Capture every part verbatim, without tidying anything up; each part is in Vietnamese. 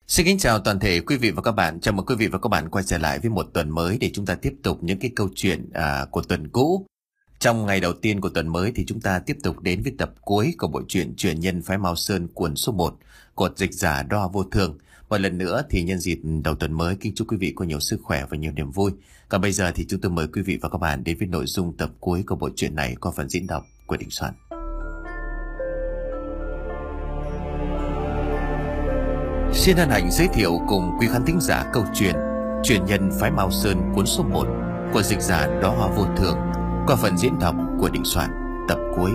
Xin kính chào toàn thể quý vị và các bạn. Chào mừng quý vị và các bạn quay trở lại với một tuần mới để chúng ta tiếp tục những cái câu chuyện à, của tuần cũ. Trong ngày đầu tiên của tuần mới thì chúng ta tiếp tục đến với tập cuối của bộ truyện Truyền nhân phái Mao Sơn cuốn số một của dịch giả Đo Vô Thường. Một lần nữa thì nhân dịp đầu tuần mới, kính chúc quý vị có nhiều sức khỏe và nhiều niềm vui. Còn bây giờ thì chúng tôi mời quý vị và các bạn đến với nội dung tập cuối của bộ truyện này qua phần diễn đọc của Đình Soạn. Xin hân hạnh giới thiệu cùng quý khán thính giả câu chuyện Truyền nhân phái Mao Sơn cuốn số một của dịch giả Đóa Hoa Vô Thường qua phần diễn đọc của Đình Soạn, tập cuối.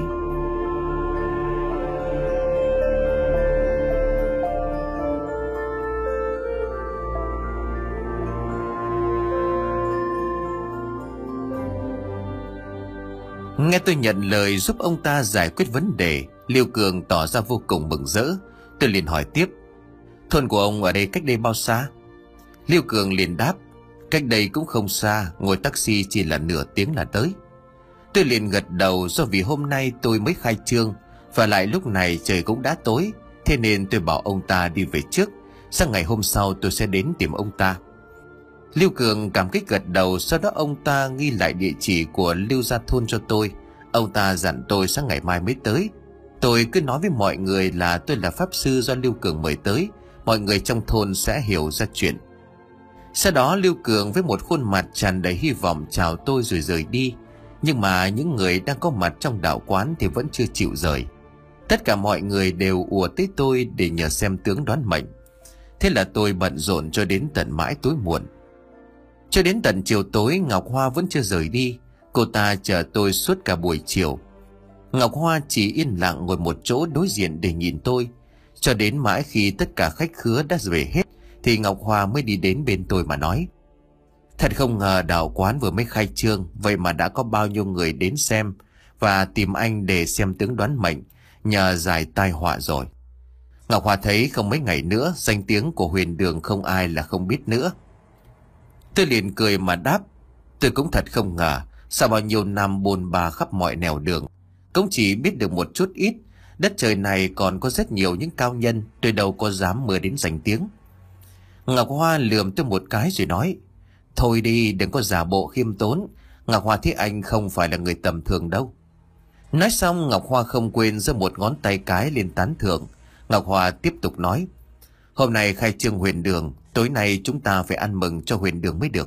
Nghe tôi nhận lời giúp ông ta giải quyết vấn đề, Liêu Cường tỏ ra vô cùng mừng rỡ. Tôi liền hỏi tiếp: thôn của ông ở đây cách đây bao xa? Liêu Cường liền đáp: cách đây cũng không xa, ngồi taxi chỉ là nửa tiếng là tới. Tôi liền gật đầu, do vì hôm nay tôi mới khai trương, và lại lúc này trời cũng đã tối, thế nên tôi bảo ông ta đi về trước, sang ngày hôm sau tôi sẽ đến tìm ông ta. Liêu Cường cảm kích gật đầu, sau đó ông ta ghi lại địa chỉ của Lưu Gia Thôn cho tôi. Ông ta dặn tôi sáng ngày mai mới tới. Tôi cứ nói với mọi người là tôi là pháp sư do Liêu Cường mời tới, mọi người trong thôn sẽ hiểu ra chuyện. Sau đó Liêu Cường với một khuôn mặt tràn đầy hy vọng chào tôi rồi rời đi. Nhưng mà những người đang có mặt trong đạo quán thì vẫn chưa chịu rời. Tất cả mọi người đều ùa tới tôi để nhờ xem tướng đoán mệnh. Thế là tôi bận rộn cho đến tận mãi tối muộn. Cho đến tận chiều tối, Ngọc Hoa vẫn chưa rời đi. Cô ta chờ tôi suốt cả buổi chiều. Ngọc Hoa chỉ yên lặng ngồi một chỗ đối diện để nhìn tôi. Cho đến mãi khi tất cả khách khứa đã về hết thì Ngọc Hoa mới đi đến bên tôi mà nói: thật không ngờ đạo quán vừa mới khai trương, vậy mà đã có bao nhiêu người đến xem và tìm anh để xem tướng đoán mệnh, nhờ giải tai họa rồi. Ngọc Hoa thấy không mấy ngày nữa danh tiếng của Huyền Đường không ai là không biết nữa. Tôi liền cười mà đáp: tôi cũng thật không ngờ, sau bao nhiêu năm bôn ba khắp mọi nẻo đường cũng chỉ biết được một chút ít. Đất trời này còn có rất nhiều những cao nhân, tôi đâu có dám mơ đến danh tiếng. Ngọc Hoa lườm tôi một cái rồi nói: thôi đi, đừng có giả bộ khiêm tốn. Ngọc Hoa thấy anh không phải là người tầm thường đâu. Nói xong Ngọc Hoa không quên giơ một ngón tay cái lên tán thưởng. Ngọc Hoa tiếp tục nói: hôm nay khai trương Huyền Đường, tối nay chúng ta phải ăn mừng cho Huyền Đường mới được.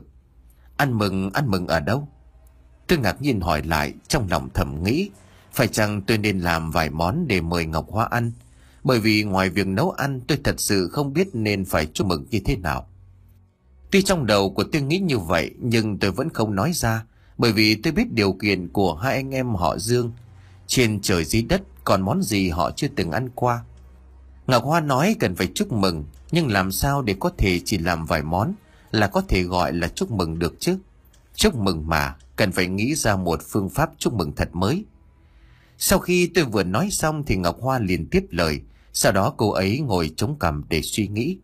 Ăn mừng? Ăn mừng ở đâu? Tôi ngạc nhiên hỏi lại, trong lòng thầm nghĩ phải chăng tôi nên làm vài món để mời Ngọc Hoa ăn, bởi vì ngoài việc nấu ăn tôi thật sự không biết nên phải chúc mừng như thế nào. Tuy trong đầu của tôi nghĩ như vậy nhưng tôi vẫn không nói ra, bởi vì tôi biết điều kiện của hai anh em họ Dương. Trên trời dưới đất còn món gì họ chưa từng ăn qua. Ngọc Hoa nói cần phải chúc mừng, nhưng làm sao để có thể chỉ làm vài món là có thể gọi là chúc mừng được chứ? Chúc mừng mà, cần phải nghĩ ra một phương pháp chúc mừng thật mới. Sau khi tôi vừa nói xong thì Ngọc Hoa liền tiếp lời. Sau đó cô ấy ngồi chống cằm để suy nghĩ.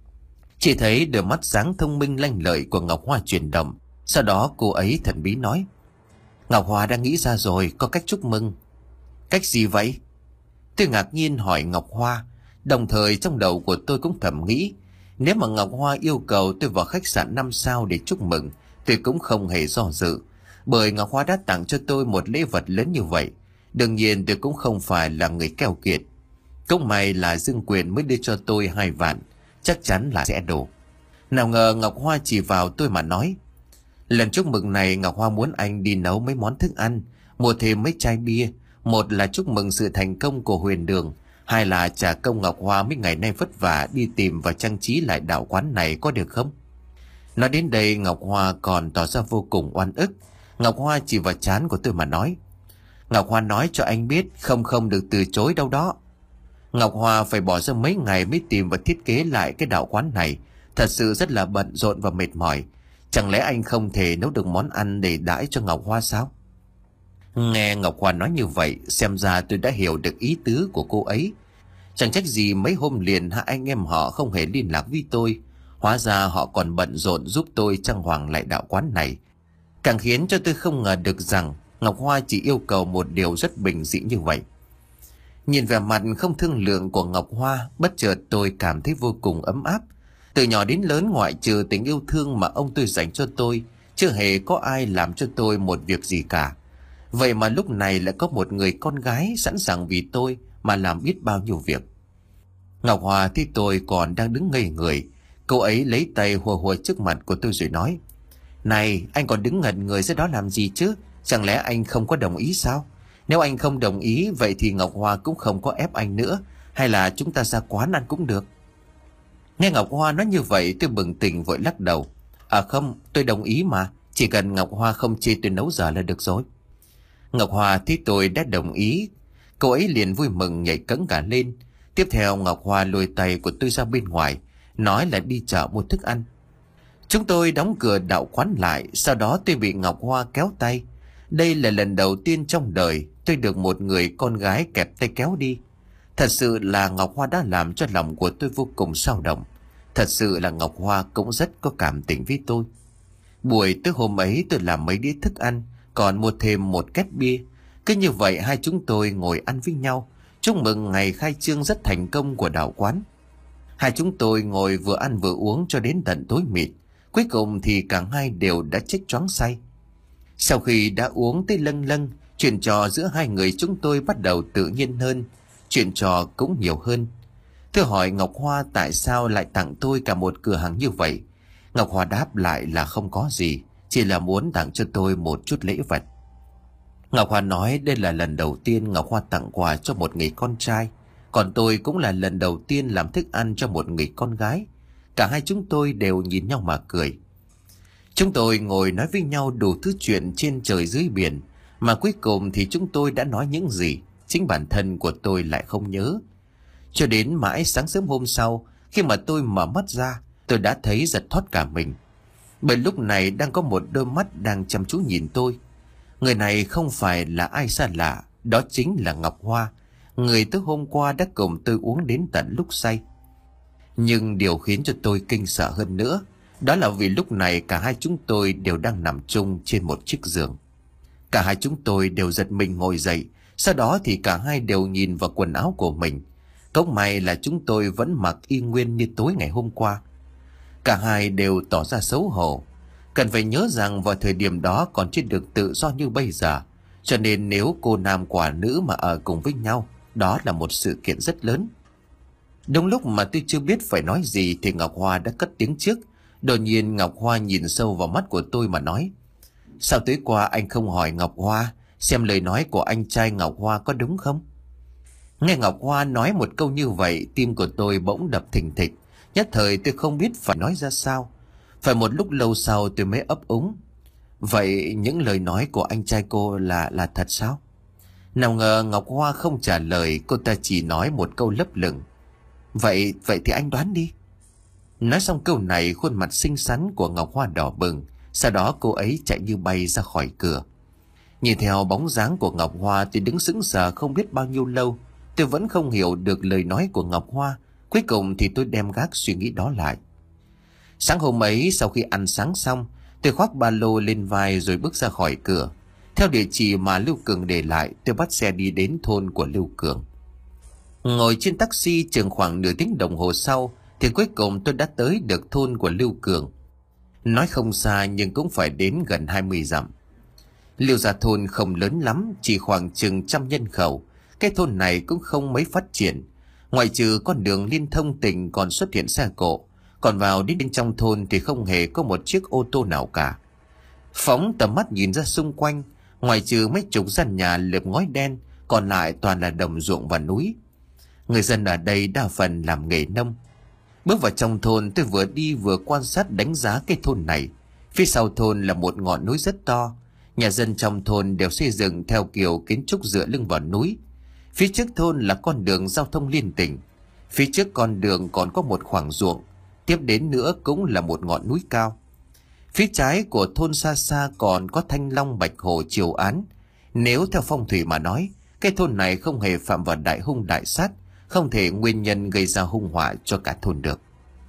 Chỉ thấy đôi mắt sáng thông minh lanh lợi của Ngọc Hoa chuyển động. Sau đó cô ấy thần bí nói: Ngọc Hoa đã nghĩ ra rồi, có cách chúc mừng. Cách gì vậy? Tôi ngạc nhiên hỏi Ngọc Hoa. Đồng thời trong đầu của tôi cũng thầm nghĩ, nếu mà Ngọc Hoa yêu cầu tôi vào khách sạn năm sao để chúc mừng, tôi cũng không hề do dự, bởi Ngọc Hoa đã tặng cho tôi một lễ vật lớn như vậy. Đương nhiên tôi cũng không phải là người keo kiệt. Cũng may là Dương Quyền mới đưa cho tôi hai vạn, chắc chắn là sẽ đủ. Nào ngờ Ngọc Hoa chỉ vào tôi mà nói: lần chúc mừng này Ngọc Hoa muốn anh đi nấu mấy món thức ăn, mua thêm mấy chai bia. Một là chúc mừng sự thành công của Huyền Đường, hai là trả công Ngọc Hoa mấy ngày nay vất vả đi tìm và trang trí lại đạo quán này, có được không? Nói đến đây Ngọc Hoa còn tỏ ra vô cùng oan ức. Ngọc Hoa chỉ vào trán của tôi mà nói: Ngọc Hoa nói cho anh biết, không không được từ chối đâu đó. Ngọc Hoa phải bỏ ra mấy ngày mới tìm và thiết kế lại cái đạo quán này, thật sự rất là bận rộn và mệt mỏi. Chẳng lẽ anh không thể nấu được món ăn để đãi cho Ngọc Hoa sao? Nghe Ngọc Hoa nói như vậy, xem ra tôi đã hiểu được ý tứ của cô ấy. Chẳng trách gì mấy hôm liền hai anh em họ không hề liên lạc với tôi. Hóa ra họ còn bận rộn giúp tôi trang hoàng lại đạo quán này. Càng khiến cho tôi không ngờ được rằng Ngọc Hoa chỉ yêu cầu một điều rất bình dị như vậy. Nhìn vẻ mặt không thương lượng của Ngọc Hoa, bất chợt tôi cảm thấy vô cùng ấm áp. Từ nhỏ đến lớn, ngoại trừ tình yêu thương mà ông tôi dành cho tôi, chưa hề có ai làm cho tôi một việc gì cả. Vậy mà lúc này lại có một người con gái sẵn sàng vì tôi mà làm biết bao nhiêu việc. Ngọc Hoa thấy tôi còn đang đứng ngây người, cô ấy lấy tay hùa hùa trước mặt của tôi rồi nói: "Này, anh còn đứng ngẩn người ra đó làm gì chứ? Chẳng lẽ anh không có đồng ý sao? Nếu anh không đồng ý, vậy thì Ngọc Hoa cũng không có ép anh nữa. Hay là chúng ta ra quán ăn cũng được." Nghe Ngọc Hoa nói như vậy, tôi bừng tỉnh vội lắc đầu: "À không, tôi đồng ý mà. Chỉ cần Ngọc Hoa không chê tôi nấu dở là được rồi." Ngọc Hoa thấy tôi đã đồng ý, cô ấy liền vui mừng nhảy cẫng cả lên. Tiếp theo Ngọc Hoa lôi tay của tôi ra bên ngoài, nói là đi chợ mua thức ăn. Chúng tôi đóng cửa đạo quán lại, sau đó tôi bị Ngọc Hoa kéo tay. Đây là lần đầu tiên trong đời tôi được một người con gái kẹp tay kéo đi. Thật sự là Ngọc Hoa đã làm cho lòng của tôi vô cùng xao động. Thật sự là Ngọc Hoa cũng rất có cảm tình với tôi. Buổi tối hôm ấy tôi làm mấy đĩa thức ăn, còn mua thêm một két bia. Cứ như vậy hai chúng tôi ngồi ăn với nhau, chúc mừng ngày khai trương rất thành công của đạo quán. Hai chúng tôi ngồi vừa ăn vừa uống cho đến tận tối mịt. Cuối cùng thì cả hai đều đã chết choáng say. Sau khi đã uống tới lâng lâng, chuyện trò giữa hai người chúng tôi bắt đầu tự nhiên hơn, chuyện trò cũng nhiều hơn. Tôi hỏi Ngọc Hoa tại sao lại tặng tôi cả một cửa hàng như vậy. Ngọc Hoa đáp lại là không có gì, chỉ là muốn tặng cho tôi một chút lễ vật. Ngọc Hoa nói đây là lần đầu tiên Ngọc Hoa tặng quà cho một người con trai, còn tôi cũng là lần đầu tiên làm thức ăn cho một người con gái. Cả hai chúng tôi đều nhìn nhau mà cười. Chúng tôi ngồi nói với nhau đủ thứ chuyện trên trời dưới biển, mà cuối cùng thì chúng tôi đã nói những gì chính bản thân của tôi lại không nhớ. Cho đến mãi sáng sớm hôm sau, khi mà tôi mở mắt ra, tôi đã thấy giật thót cả mình. Bởi lúc này đang có một đôi mắt đang chăm chú nhìn tôi. Người này không phải là ai xa lạ, đó chính là Ngọc Hoa, người tối hôm qua đã cùng tôi uống đến tận lúc say. Nhưng điều khiến cho tôi kinh sợ hơn nữa, đó là vì lúc này cả hai chúng tôi đều đang nằm chung trên một chiếc giường. Cả hai chúng tôi đều giật mình ngồi dậy, sau đó thì cả hai đều nhìn vào quần áo của mình. Cốc may là chúng tôi vẫn mặc y nguyên như tối ngày hôm qua. Cả hai đều tỏ ra xấu hổ. Cần phải nhớ rằng vào thời điểm đó còn chưa được tự do như bây giờ, cho nên nếu cô nam quả nữ mà ở cùng với nhau, đó là một sự kiện rất lớn. Đúng lúc mà tôi chưa biết phải nói gì thì Ngọc Hoa đã cất tiếng trước. Đột nhiên Ngọc Hoa nhìn sâu vào mắt của tôi mà nói: "Sao tối qua anh không hỏi Ngọc Hoa xem lời nói của anh trai Ngọc Hoa có đúng không?" Nghe Ngọc Hoa nói một câu như vậy, tim của tôi bỗng đập thình thịch. Nhất thời tôi không biết phải nói ra sao. Phải một lúc lâu sau tôi mới ấp úng: "Vậy những lời nói của anh trai cô là là thật sao?" Nào ngờ Ngọc Hoa không trả lời, cô ta chỉ nói một câu lấp lửng: Vậy, vậy thì anh đoán đi." Nói xong câu này, khuôn mặt xinh xắn của Ngọc Hoa đỏ bừng. Sau đó cô ấy chạy như bay ra khỏi cửa. Nhìn theo bóng dáng của Ngọc Hoa, tôi đứng sững sờ không biết bao nhiêu lâu. Tôi vẫn không hiểu được lời nói của Ngọc Hoa. Cuối cùng thì tôi đem gác suy nghĩ đó lại. Sáng hôm ấy, sau khi ăn sáng xong, tôi khoác ba lô lên vai rồi bước ra khỏi cửa. Theo địa chỉ mà Lưu Cường để lại, tôi bắt xe đi đến thôn của Lưu Cường. Ngồi trên taxi chừng khoảng nửa tiếng đồng hồ sau thì cuối cùng tôi đã tới được thôn của Lưu Cường. Nói không xa nhưng cũng phải đến gần hai mươi dặm. Lưu gia thôn không lớn lắm, chỉ khoảng chừng trăm nhân khẩu. Cái thôn này cũng không mấy phát triển. Ngoại trừ con đường liên thông tỉnh còn xuất hiện xe cộ, còn vào đến bên trong thôn thì không hề có một chiếc ô tô nào cả. Phóng tầm mắt nhìn ra xung quanh, ngoại trừ mấy chục gian nhà lợp ngói đen, còn lại toàn là đồng ruộng và núi. Người dân ở đây đa phần làm nghề nông. Bước vào trong thôn, tôi vừa đi vừa quan sát đánh giá cái thôn này. Phía sau thôn là một ngọn núi rất to. Nhà dân trong thôn đều xây dựng theo kiểu kiến trúc dựa lưng vào núi. Phía trước thôn là con đường giao thông liên tỉnh. Phía trước con đường còn có một khoảng ruộng. Tiếp đến nữa cũng là một ngọn núi cao. Phía trái của thôn xa xa còn có Thanh Long Bạch Hồ Triều Án. Nếu theo phong thủy mà nói, cái thôn này không hề phạm vào đại hung đại sát, không thể nguyên nhân gây ra hung họa cho cả thôn được.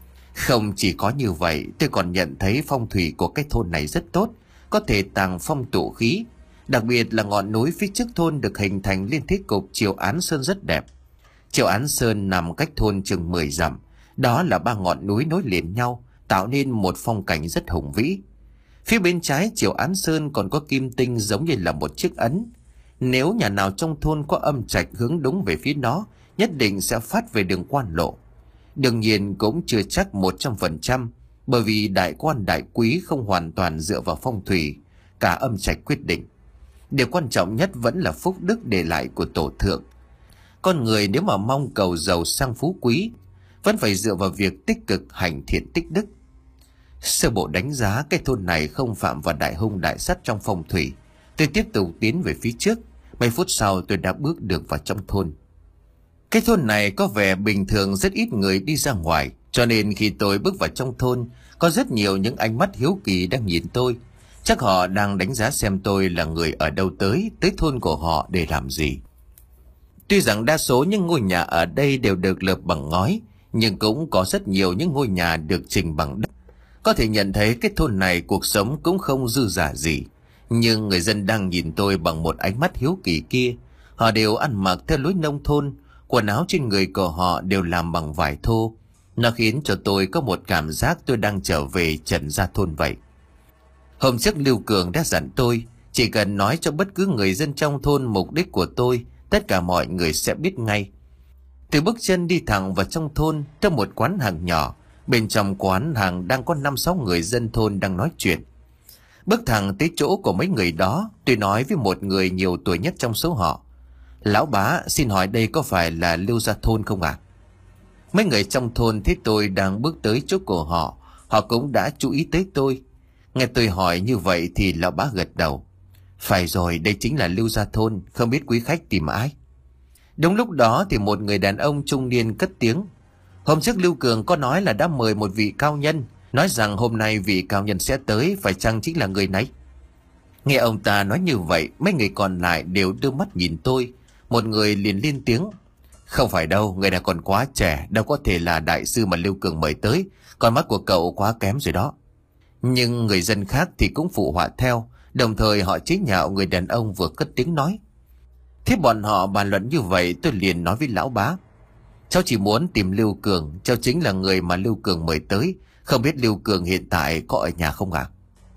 Không chỉ có như vậy, tôi còn nhận thấy phong thủy của cái thôn này rất tốt, có thể tàng phong tụ khí. Đặc biệt là ngọn núi phía trước thôn được hình thành lên thế cục Triều Án Sơn rất đẹp. Triều Án Sơn nằm cách thôn chừng mười dặm. Đó là ba ngọn núi nối liền nhau, tạo nên một phong cảnh rất hùng vĩ. Phía bên trái Triều Án Sơn còn có kim tinh giống như là một chiếc ấn. Nếu nhà nào trong thôn có âm trạch hướng đúng về phía nó, nhất định sẽ phát về đường quan lộ. Đương nhiên cũng chưa chắc một trăm phần trăm, bởi vì đại quan đại quý không hoàn toàn dựa vào phong thủy, cả âm trạch quyết định. Điều quan trọng nhất vẫn là phúc đức để lại của tổ thượng. Con người nếu mà mong cầu giàu sang phú quý, vẫn phải dựa vào việc tích cực hành thiện tích đức. Sơ bộ đánh giá cái thôn này không phạm vào đại hung đại sát trong phong thủy. Tôi tiếp tục tiến về phía trước. Mấy phút sau tôi đã bước được vào trong thôn. Cái thôn này có vẻ bình thường, rất ít người đi ra ngoài, cho nên khi tôi bước vào trong thôn, có rất nhiều những ánh mắt hiếu kỳ đang nhìn tôi. Chắc họ đang đánh giá xem tôi là người ở đâu tới, tới thôn của họ để làm gì. Tuy rằng đa số những ngôi nhà ở đây đều được lợp bằng ngói, nhưng cũng có rất nhiều những ngôi nhà được trình bằng đất. Có thể nhận thấy cái thôn này cuộc sống cũng không dư dả gì. Nhưng người dân đang nhìn tôi bằng một ánh mắt hiếu kỳ kia. Họ đều ăn mặc theo lối nông thôn, quần áo trên người của họ đều làm bằng vải thô. Nó khiến cho tôi có một cảm giác tôi đang trở về Trần Gia Thôn vậy. Hôm trước Lưu Cường đã dặn tôi, chỉ cần nói cho bất cứ người dân trong thôn mục đích của tôi, tất cả mọi người sẽ biết ngay. Từ bước chân đi thẳng vào trong thôn, trong một quán hàng nhỏ. Bên trong quán hàng đang có năm sáu người dân thôn đang nói chuyện. Bước thẳng tới chỗ của mấy người đó, tôi nói với một người nhiều tuổi nhất trong số họ: "Lão bá, xin hỏi đây có phải là Lưu Gia Thôn không ạ?" À? Mấy người trong thôn thấy tôi đang bước tới chỗ của họ, họ cũng đã chú ý tới tôi. Nghe tôi hỏi như vậy thì lão bá gật đầu: "Phải rồi, đây chính là Lưu Gia Thôn, không biết quý khách tìm ai?" Đúng lúc đó thì một người đàn ông trung niên cất tiếng: "Hôm trước Lưu Cường có nói là đã mời một vị cao nhân, nói rằng hôm nay vị cao nhân sẽ tới, phải chăng chính là người này?" Nghe ông ta nói như vậy, mấy người còn lại đều đưa mắt nhìn tôi. Một người liền lên tiếng: "Không phải đâu, người này còn quá trẻ, đâu có thể là đại sư mà Lưu Cường mời tới, con mắt của cậu quá kém rồi đó." Nhưng người dân khác thì cũng phụ họa theo, đồng thời họ chế nhạo người đàn ông vừa cất tiếng nói. Thế bọn họ bàn luận như vậy, tôi liền nói với lão bá: "Cháu chỉ muốn tìm Lưu Cường, cháu chính là người mà Lưu Cường mời tới, không biết Lưu Cường hiện tại có ở nhà không ạ?"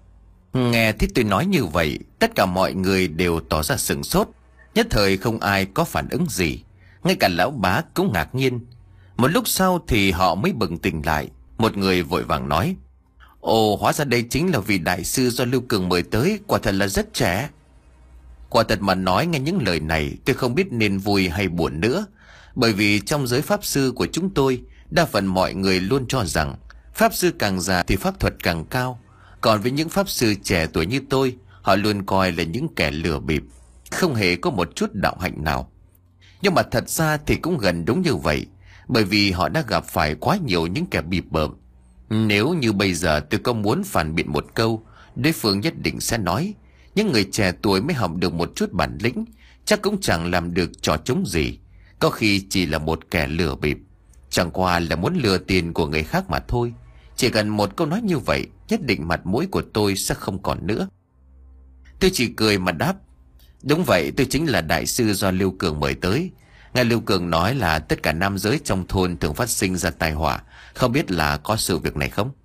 À? Nghe thấy tôi nói như vậy, tất cả mọi người đều tỏ ra sửng sốt, nhất thời không ai có phản ứng gì, ngay cả lão bá cũng ngạc nhiên. Một lúc sau thì họ mới bừng tỉnh lại, một người vội vàng nói: "Ồ, hóa ra đây chính là vị đại sư do Lưu Cường mời tới, quả thật là rất trẻ." Quả thật mà nói, nghe những lời này tôi không biết nên vui hay buồn nữa. Bởi vì trong giới pháp sư của chúng tôi, đa phần mọi người luôn cho rằng pháp sư càng già thì pháp thuật càng cao. Còn với những pháp sư trẻ tuổi như tôi, họ luôn coi là những kẻ lừa bịp, không hề có một chút đạo hạnh nào. Nhưng mà thật ra thì cũng gần đúng như vậy, bởi vì họ đã gặp phải quá nhiều những kẻ bịp bợm. Nếu như bây giờ tôi có muốn phản biện một câu, đối phương nhất định sẽ nói: "Những người trẻ tuổi mới học được một chút bản lĩnh, chắc cũng chẳng làm được trò trống gì, có khi chỉ là một kẻ lừa bịp, chẳng qua là muốn lừa tiền của người khác mà thôi." Chỉ cần một câu nói như vậy, nhất định mặt mũi của tôi sẽ không còn nữa. Tôi chỉ cười mà đáp: "Đúng vậy, tôi chính là đại sư do Lưu Cường mời tới. Ngài Lưu Cường nói là tất cả nam giới trong thôn thường phát sinh ra tai họa, không biết là có sự việc này không?"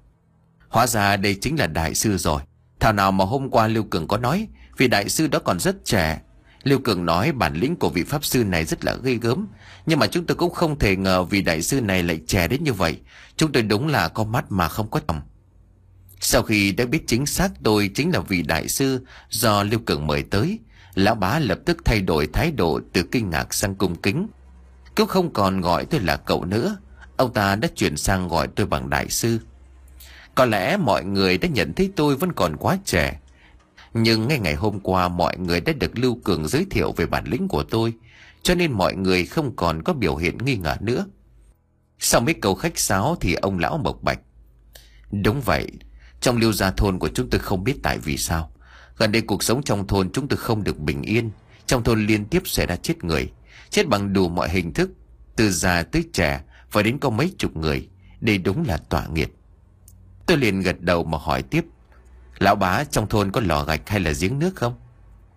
Hóa ra đây chính là đại sư rồi. Thảo nào mà hôm qua Lưu Cường có nói vị đại sư đó còn rất trẻ. Lưu Cường nói bản lĩnh của vị pháp sư này rất là ghê gớm, nhưng mà chúng tôi cũng không thể ngờ vị đại sư này lại trẻ đến như vậy. Chúng tôi đúng là có mắt mà không có tầm. Sau khi đã biết chính xác tôi chính là vị đại sư do Lưu Cường mời tới, lão bá lập tức thay đổi thái độ từ kinh ngạc sang cung kính. Cũng không còn gọi tôi là cậu nữa, ông ta đã chuyển sang gọi tôi bằng đại sư. Có lẽ mọi người đã nhận thấy tôi vẫn còn quá trẻ, nhưng ngay ngày hôm qua mọi người đã được Lưu Cường giới thiệu về bản lĩnh của tôi, cho nên mọi người không còn có biểu hiện nghi ngờ nữa. Sau mấy câu khách sáo thì ông lão bộc bạch: "Đúng vậy, trong Lưu Gia Thôn của chúng tôi không biết tại vì sao, gần đây cuộc sống trong thôn chúng tôi không được bình yên. Trong thôn liên tiếp xảy ra chết người, chết bằng đủ mọi hình thức, từ già tới trẻ, phải đến có mấy chục người. Đây đúng là tọa nghiệt." Tôi liền gật đầu mà hỏi tiếp: "Lão bá, trong thôn có lò gạch hay là giếng nước không?"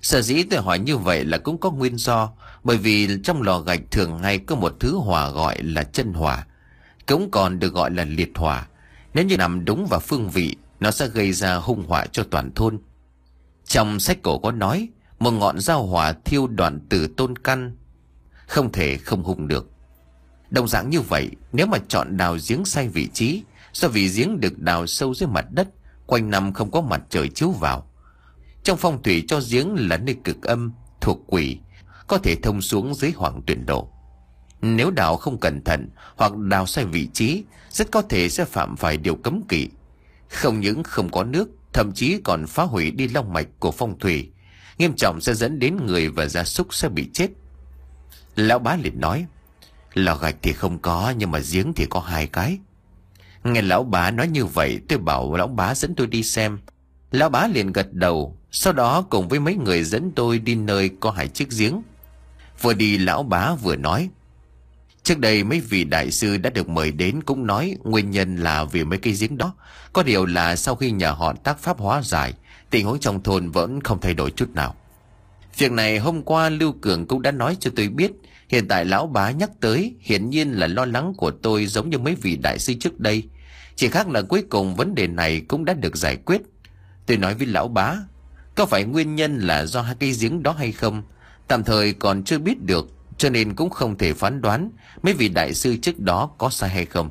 Sở dĩ tôi hỏi như vậy là cũng có nguyên do, bởi vì trong lò gạch thường hay có một thứ hỏa gọi là chân hỏa, cũng còn được gọi là liệt hỏa. Nếu như nằm đúng vào phương vị, nó sẽ gây ra hung họa cho toàn thôn. Trong sách cổ có nói, một ngọn dao hỏa thiêu đoạn tử tôn căn, không thể không hung được. Đồng dạng như vậy, nếu mà chọn đào giếng sai vị trí, do vì giếng được đào sâu dưới mặt đất, quanh năm không có mặt trời chiếu vào. Trong phong thủy cho giếng là nơi cực âm, thuộc quỷ, có thể thông xuống dưới hoàng tuyển độ. Nếu đào không cẩn thận hoặc đào sai vị trí, rất có thể sẽ phạm phải điều cấm kỵ. Không những không có nước, thậm chí còn phá hủy đi long mạch của phong thủy, nghiêm trọng sẽ dẫn đến người và gia súc sẽ bị chết. Lão bá liền nói, lò gạch thì không có, nhưng mà giếng thì có hai cái. Nghe lão bá nói như vậy, tôi bảo lão bá dẫn tôi đi xem. Lão bá liền gật đầu, sau đó cùng với mấy người dẫn tôi đi nơi có hai chiếc giếng. Vừa đi lão bá vừa nói, trước đây mấy vị đại sư đã được mời đến cũng nói nguyên nhân là vì mấy cái giếng đó. Có điều là sau khi nhà họ tác pháp hóa giải, tình huống trong thôn vẫn không thay đổi chút nào. Việc này hôm qua Lưu Cường cũng đã nói cho tôi biết. Hiện tại lão bá nhắc tới, hiển nhiên là lo lắng của tôi giống như mấy vị đại sư trước đây. Chỉ khác là cuối cùng vấn đề này cũng đã được giải quyết. Tôi nói với lão bá, có phải nguyên nhân là do hai cái giếng đó hay không, tạm thời còn chưa biết được, cho nên cũng không thể phán đoán mấy vị đại sư trước đó có sai hay không.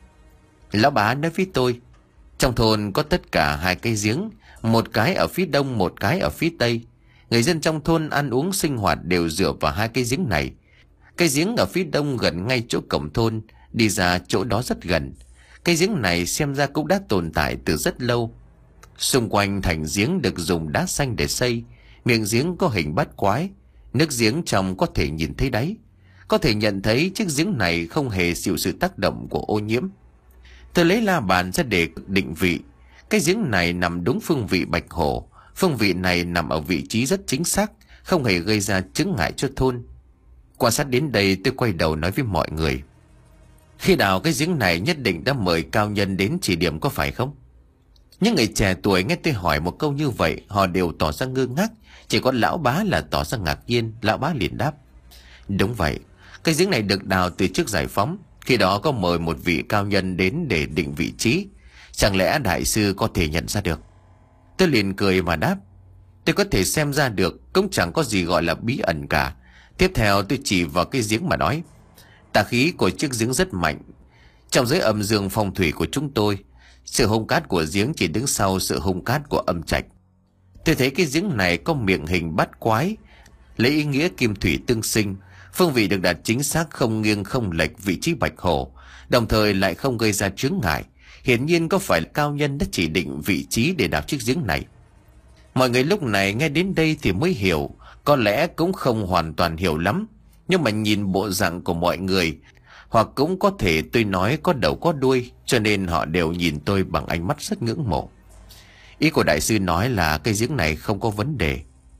Lão bá nói với tôi, trong thôn có tất cả hai cái giếng, một cái ở phía đông, một cái ở phía tây. Người dân trong thôn ăn uống sinh hoạt đều dựa vào hai cái giếng này. Cái giếng ở phía đông gần ngay chỗ cổng thôn, đi ra chỗ đó rất gần. Cái giếng này xem ra cũng đã tồn tại từ rất lâu. Xung quanh thành giếng được dùng đá xanh để xây, miệng giếng có hình bát quái, nước giếng trong có thể nhìn thấy đáy. Có thể nhận thấy chiếc giếng này không hề chịu sự tác động của ô nhiễm. Tôi lấy la bàn ra để định vị. Cái giếng này nằm đúng phương vị Bạch Hổ. Phương vị này nằm ở vị trí rất chính xác, không hề gây ra chướng ngại cho thôn. Quan sát đến đây, tôi quay đầu nói với mọi người, khi đào cái giếng này nhất định đã mời cao nhân đến chỉ điểm có phải không? Những người trẻ tuổi nghe tôi hỏi một câu như vậy, họ đều tỏ ra ngơ ngác. Chỉ có lão bá là tỏ ra ngạc nhiên. Lão bá liền đáp, đúng vậy, cái giếng này được đào từ trước giải phóng. Khi đó có mời một vị cao nhân đến để định vị trí. Chẳng lẽ đại sư có thể nhận ra được? Tôi liền cười mà đáp, tôi có thể xem ra được, cũng chẳng có gì gọi là bí ẩn cả. Tiếp theo tôi chỉ vào cái giếng mà nói, tà khí của chiếc giếng rất mạnh. Trong giới âm dương phong thủy của chúng tôi, sự hung cát của giếng chỉ đứng sau sự hung cát của âm trạch. Tôi thấy cái giếng này có miệng hình bát quái, lấy ý nghĩa kim thủy tương sinh. Phương vị được đặt chính xác, không nghiêng không lệch vị trí Bạch Hổ, đồng thời lại không gây ra chướng ngại. Hiển nhiên có phải cao nhân đã chỉ định vị trí để đào chiếc giếng này. Mọi người lúc này nghe đến đây thì mới hiểu, có lẽ cũng không hoàn toàn hiểu lắm, nhưng mà nhìn bộ dạng của mọi người, hoặc cũng có thể tôi nói có đầu có đuôi, cho nên họ đều nhìn tôi bằng ánh mắt rất ngưỡng mộ. Ý của đại sư nói là cái giếng này không có vấn đề.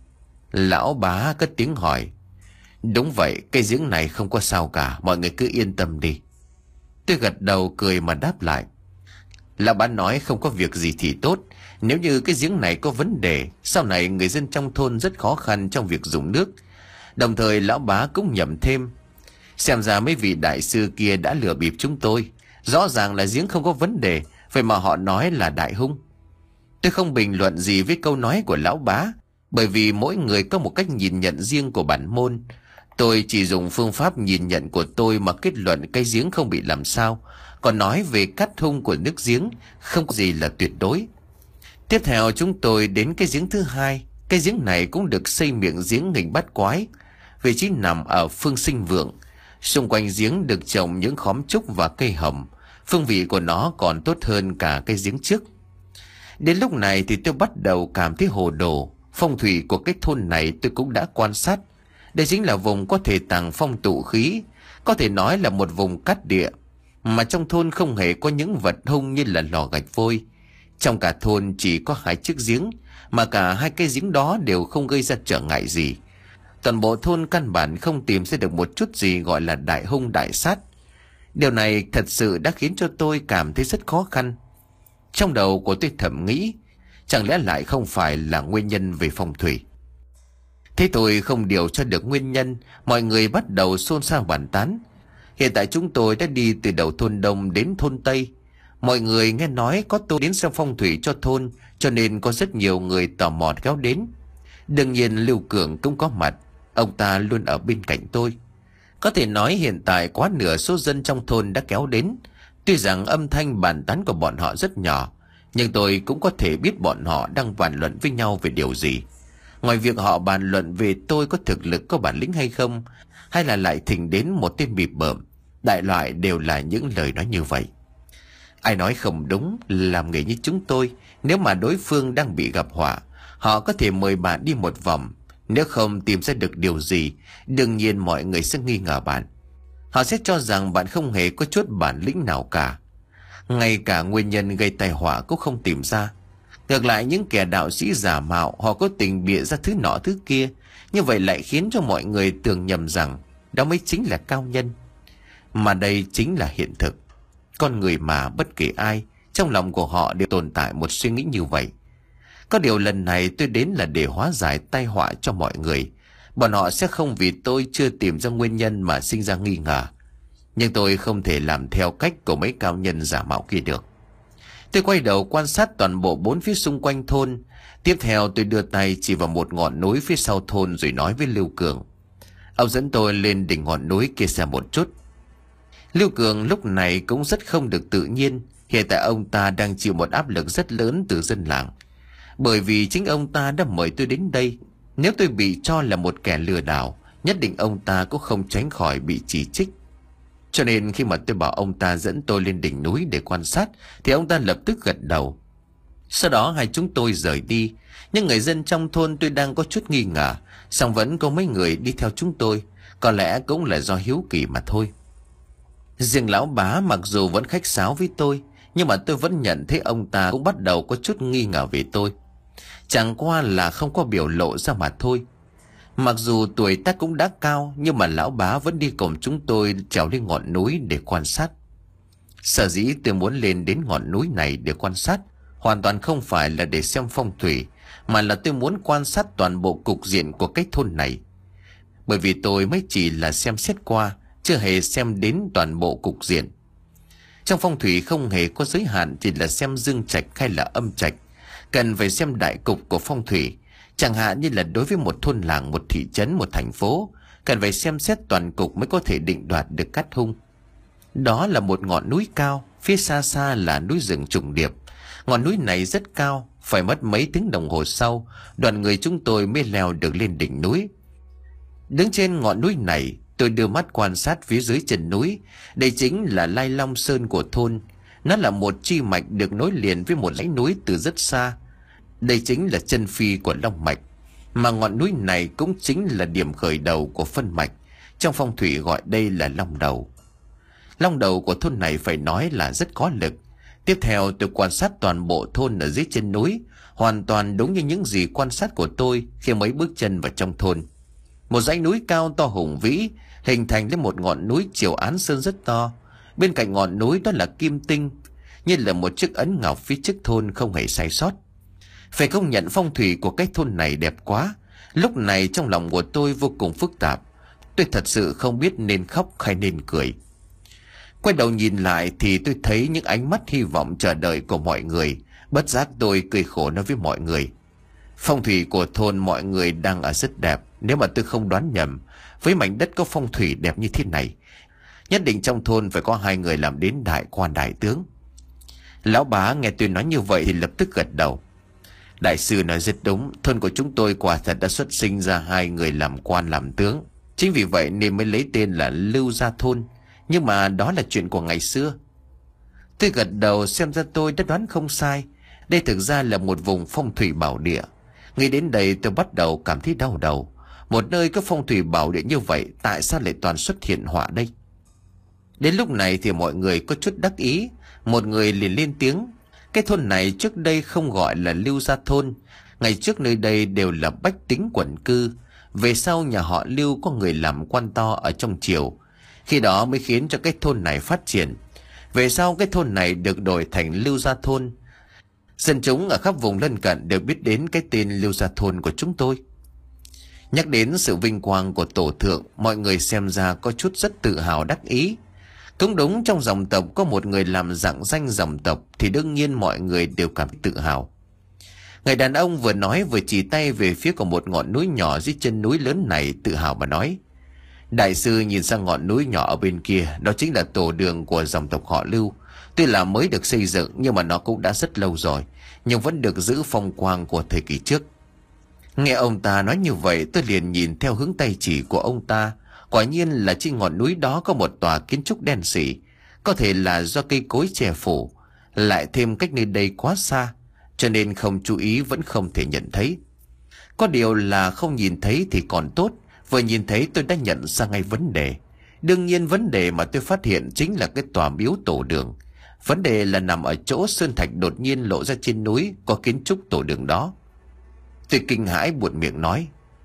Lão bá cất tiếng hỏi, đúng vậy, cái giếng này không có sao cả, mọi người cứ yên tâm đi. Tôi gật đầu cười mà đáp lại, lão bá nói không có việc gì thì tốt. Nếu như cái giếng này có vấn đề, sau này người dân trong thôn rất khó khăn trong việc dùng nước. Đồng thời lão bá cũng nhẩm thêm, xem ra mấy vị đại sư kia đã lừa bịp chúng tôi. Rõ ràng là giếng không có vấn đề, vậy mà họ nói là đại hung. Tôi không bình luận gì với câu nói của lão bá, bởi vì mỗi người có một cách nhìn nhận riêng của bản môn. Tôi chỉ dùng phương pháp nhìn nhận của tôi mà kết luận cái giếng không bị làm sao. Còn nói về cát hung của nước giếng, không có gì là tuyệt đối. Tiếp theo chúng tôi đến cái giếng thứ hai. Cái giếng này cũng được xây miệng giếng hình bát quái, vị trí nằm ở phương sinh vượng. Xung quanh giếng được trồng những khóm trúc và cây hồng. Phương vị của nó còn tốt hơn cả cái giếng trước. Đến lúc này thì tôi bắt đầu cảm thấy hồ đồ. Phong thủy của cái thôn này tôi cũng đã quan sát. Đây chính là vùng có thể tàng phong tụ khí, có thể nói là một vùng cát địa. Mà trong thôn không hề có những vật hung như là lò gạch vôi. Trong cả thôn chỉ có hai chiếc giếng, mà cả hai cái giếng đó đều không gây ra trở ngại gì. Toàn bộ thôn căn bản không tìm ra được một chút gì gọi là đại hung đại sát. Điều này thật sự đã khiến cho tôi cảm thấy rất khó khăn. Trong đầu của tôi thầm nghĩ, chẳng lẽ lại không phải là nguyên nhân về phong thủy. Thế tôi không điều tra được nguyên nhân, mọi người bắt đầu xôn xao bàn tán. Hiện tại chúng tôi đã đi từ đầu thôn Đông đến thôn Tây. Mọi người nghe nói có tôi đến xem phong thủy cho thôn, cho nên có rất nhiều người tò mò kéo đến. Đương nhiên Lưu Cường cũng có mặt, ông ta luôn ở bên cạnh tôi. Có thể nói hiện tại quá nửa số dân trong thôn đã kéo đến. Tuy rằng âm thanh bàn tán của bọn họ rất nhỏ, nhưng tôi cũng có thể biết bọn họ đang bàn luận với nhau về điều gì. Ngoài việc họ bàn luận về tôi có thực lực, có bản lĩnh hay không, hay là lại thỉnh đến một tên bịp bợm, đại loại đều là những lời nói như vậy. Ai nói không đúng, làm nghề như chúng tôi, nếu mà đối phương đang bị gặp họa, họ có thể mời bạn đi một vòng. Nếu không tìm ra được điều gì, đương nhiên mọi người sẽ nghi ngờ bạn. Họ sẽ cho rằng bạn không hề có chút bản lĩnh nào cả. Ngay cả nguyên nhân gây tai họa cũng không tìm ra. Ngược lại, những kẻ đạo sĩ giả mạo, họ có tình bịa ra thứ nọ thứ kia, như vậy lại khiến cho mọi người tưởng nhầm rằng đó mới chính là cao nhân. Mà đây chính là hiện thực. Con người mà, bất kể ai, trong lòng của họ đều tồn tại một suy nghĩ như vậy. Có điều lần này tôi đến là để hóa giải tai họa cho mọi người. Bọn họ sẽ không vì tôi chưa tìm ra nguyên nhân mà sinh ra nghi ngờ. Nhưng tôi không thể làm theo cách của mấy cao nhân giả mạo kia được. Tôi quay đầu quan sát toàn bộ bốn phía xung quanh thôn. Tiếp theo tôi đưa tay chỉ vào một ngọn núi phía sau thôn rồi nói với Lưu Cường. Ông dẫn tôi lên đỉnh ngọn núi kia xem một chút. Lưu Cường lúc này cũng rất không được tự nhiên. Hiện tại ông ta đang chịu một áp lực rất lớn từ dân làng. Bởi vì chính ông ta đã mời tôi đến đây. Nếu tôi bị cho là một kẻ lừa đảo, nhất định ông ta cũng không tránh khỏi bị chỉ trích. Cho nên khi mà tôi bảo ông ta dẫn tôi lên đỉnh núi để quan sát, thì ông ta lập tức gật đầu. Sau đó hai chúng tôi rời đi. Nhưng người dân trong thôn tôi đang có chút nghi ngờ, song vẫn có mấy người đi theo chúng tôi. Có lẽ cũng là do hiếu kỳ mà thôi. Riêng lão bá mặc dù vẫn khách sáo với tôi, nhưng mà tôi vẫn nhận thấy ông ta cũng bắt đầu có chút nghi ngờ về tôi. Chẳng qua là không có biểu lộ ra mà thôi. Mặc dù tuổi tác cũng đã cao, nhưng mà lão bá vẫn đi cùng chúng tôi trèo lên ngọn núi để quan sát. Sở dĩ tôi muốn lên đến ngọn núi này để quan sát hoàn toàn không phải là để xem phong thủy, mà là tôi muốn quan sát toàn bộ cục diện của cái thôn này. Bởi vì tôi mới chỉ là xem xét qua, chưa hề xem đến toàn bộ cục diện. Trong phong thủy không hề có giới hạn chỉ là xem dương trạch hay là âm trạch, cần phải xem đại cục của phong thủy. Chẳng hạn như là đối với một thôn làng, một thị trấn, một thành phố, cần phải xem xét toàn cục mới có thể định đoạt được cát hung. Đó là một ngọn núi cao, phía xa xa là núi rừng trùng điệp. Ngọn núi này rất cao, phải mất mấy tiếng đồng hồ sau, đoàn người chúng tôi mới leo được lên đỉnh núi. Đứng trên ngọn núi này, tôi đưa mắt quan sát phía dưới chân núi. Đây chính là Lai Long Sơn của thôn. Nó là một chi mạch được nối liền với một dãy núi từ rất xa. Đây chính là chân phi của Long Mạch. Mà ngọn núi này cũng chính là điểm khởi đầu của phân mạch. Trong phong thủy gọi đây là Long Đầu. Long đầu của thôn này phải nói là rất có lực. Tiếp theo tôi quan sát toàn bộ thôn ở dưới chân núi. Hoàn toàn đúng như những gì quan sát của tôi khi mới bước chân vào trong thôn. Một dãy núi cao to hùng vĩ, hình thành lên một ngọn núi chiều án sơn rất to. Bên cạnh ngọn núi đó là kim tinh, như là một chiếc ấn ngọc phía trước thôn không hề sai sót. Phải công nhận phong thủy của cái thôn này đẹp quá. Lúc này trong lòng của tôi vô cùng phức tạp. Tôi thật sự không biết nên khóc hay nên cười. Quay đầu nhìn lại thì tôi thấy những ánh mắt hy vọng chờ đợi của mọi người. Bất giác tôi cười khổ nói với mọi người. Phong thủy của thôn mọi người đang ở rất đẹp. Nếu mà tôi không đoán nhầm, với mảnh đất có phong thủy đẹp như thế này, nhất định trong thôn phải có hai người làm đến đại quan đại tướng. Lão bá nghe tôi nói như vậy thì lập tức gật đầu. Đại sư nói rất đúng, thôn của chúng tôi quả thật đã xuất sinh ra hai người làm quan làm tướng. Chính vì vậy nên mới lấy tên là Lưu Gia Thôn. Nhưng mà đó là chuyện của ngày xưa. Tôi gật đầu, xem ra tôi đã đoán không sai. Đây thực ra là một vùng phong thủy bảo địa. Nghĩ đến đây tôi bắt đầu cảm thấy đau đầu. Một nơi có phong thủy bảo địa như vậy, tại sao lại toàn xuất hiện họa đây? Đến lúc này thì mọi người có chút đắc ý. Một người liền lên tiếng. Cái thôn này trước đây không gọi là Lưu Gia Thôn. Ngày trước nơi đây đều là bách tính quận cư. Về sau nhà họ Lưu có người làm quan to ở trong triều. Khi đó mới khiến cho cái thôn này phát triển. Về sau cái thôn này được đổi thành Lưu Gia Thôn. Dân chúng ở khắp vùng lân cận đều biết đến cái tên Lưu Gia Thôn của chúng tôi. Nhắc đến sự vinh quang của tổ thượng, mọi người xem ra có chút rất tự hào đắc ý. Cũng đúng, trong dòng tộc có một người làm rạng danh dòng tộc thì đương nhiên mọi người đều cảm tự hào. Người đàn ông vừa nói vừa chỉ tay về phía của một ngọn núi nhỏ dưới chân núi lớn này, tự hào mà nói: Đại sư nhìn sang ngọn núi nhỏ ở bên kia, đó chính là tổ đường của dòng tộc họ Lưu. Tuy là mới được xây dựng nhưng mà nó cũng đã rất lâu rồi, nhưng vẫn được giữ phong quang của thời kỳ trước. Nghe ông ta nói như vậy, tôi liền nhìn theo hướng tay chỉ của ông ta. Quả nhiên là trên ngọn núi đó có một tòa kiến trúc đen sì, có thể là do cây cối che phủ, lại thêm cách nơi đây quá xa, cho nên không chú ý vẫn không thể nhận thấy. Có điều là không nhìn thấy thì còn tốt, vừa nhìn thấy tôi đã nhận ra ngay vấn đề. Đương nhiên vấn đề mà tôi phát hiện chính là cái tòa miếu tổ đường. Vấn đề là nằm ở chỗ sơn thạch đột nhiên lộ ra trên núi có kiến trúc tổ đường đó. Tôi kinh hãi buột miệng nói: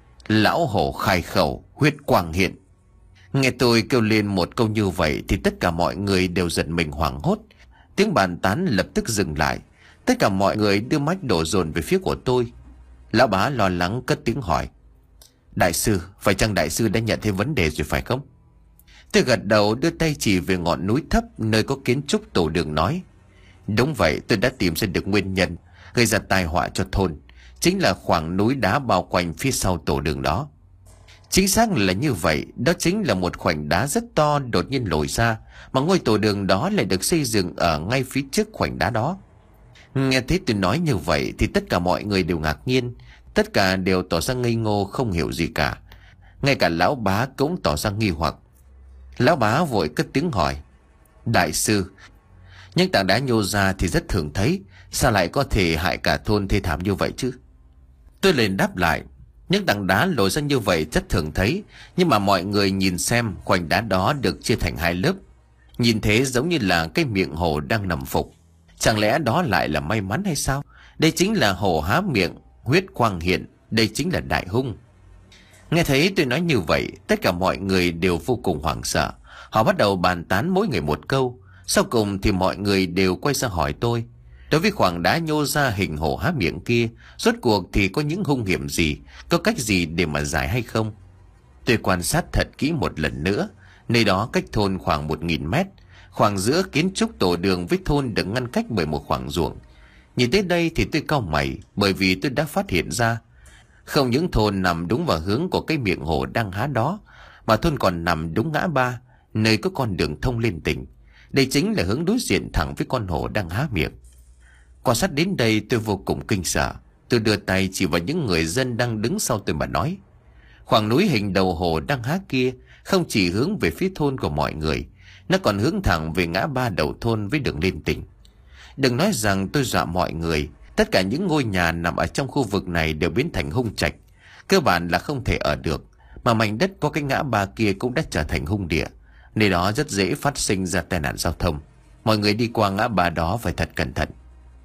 Lão hổ khai khẩu, huyết quang hiện. Nghe tôi kêu lên một câu như vậy thì tất cả mọi người đều giật mình hoảng hốt. Tiếng bàn tán lập tức dừng lại. Tất cả mọi người đưa mắt đổ dồn về phía của tôi. Lão bá lo lắng cất tiếng hỏi: Đại sư, phải chăng đại sư đã nhận thấy vấn đề rồi phải không? Tôi gật đầu, đưa tay chỉ về ngọn núi thấp nơi có kiến trúc tổ đường nói: Đúng vậy, tôi đã tìm ra được nguyên nhân gây ra tai họa cho thôn. Chính là khoảng núi đá bao quanh phía sau tổ đường đó. Chính xác là như vậy, đó chính là một khoảnh đá rất to đột nhiên lồi ra, mà ngôi tổ đường đó lại được xây dựng ở ngay phía trước khoảnh đá đó. Nghe thấy tôi nói như vậy thì tất cả mọi người đều ngạc nhiên, tất cả đều tỏ ra ngây ngô không hiểu gì cả. Ngay cả lão bá cũng tỏ ra nghi hoặc. Lão bá vội cất tiếng hỏi: Đại sư, những tảng đá nhô ra thì rất thường thấy, sao lại có thể hại cả thôn thê thảm như vậy chứ? Tôi liền đáp lại: Những tảng đá lồi ra như vậy rất thường thấy, nhưng mà mọi người nhìn xem, khoảnh đá đó được chia thành hai lớp, nhìn thế giống như là cái miệng hổ đang nằm phục. Chẳng lẽ đó lại là may mắn hay sao? Đây chính là hổ há miệng, huyết quang hiện, đây chính là đại hung. Nghe thấy tôi nói như vậy, tất cả mọi người đều vô cùng hoảng sợ. Họ bắt đầu bàn tán mỗi người một câu. Sau cùng thì mọi người đều quay ra hỏi tôi: Đối với khoảng đá nhô ra hình hổ há miệng kia, rốt cuộc thì có những hung hiểm gì, có cách gì để mà giải hay không? Tôi quan sát thật kỹ một lần nữa. Nơi đó cách thôn khoảng một nghìn mét. Khoảng giữa kiến trúc tổ đường với thôn được ngăn cách bởi một khoảng ruộng. Nhìn tới đây thì tôi cau mày, bởi vì tôi đã phát hiện ra không những thôn nằm đúng vào hướng của cái miệng hổ đang há đó, mà thôn còn nằm đúng ngã ba, nơi có con đường thông lên tỉnh. Đây chính là hướng đối diện thẳng với con hổ đang há miệng. Quan sát đến đây tôi vô cùng kinh sợ. Tôi đưa tay chỉ vào những người dân đang đứng sau tôi mà nói: Khoảng núi hình đầu hổ đang há kia không chỉ hướng về phía thôn của mọi người, nó còn hướng thẳng về ngã ba đầu thôn với đường lên tỉnh. Đừng nói rằng tôi dọa mọi người. Tất cả những ngôi nhà nằm ở trong khu vực này đều biến thành hung trạch, cơ bản là không thể ở được. Mà mảnh đất có cái ngã ba kia cũng đã trở thành hung địa, nơi đó rất dễ phát sinh ra tai nạn giao thông. Mọi người đi qua ngã ba đó phải thật cẩn thận.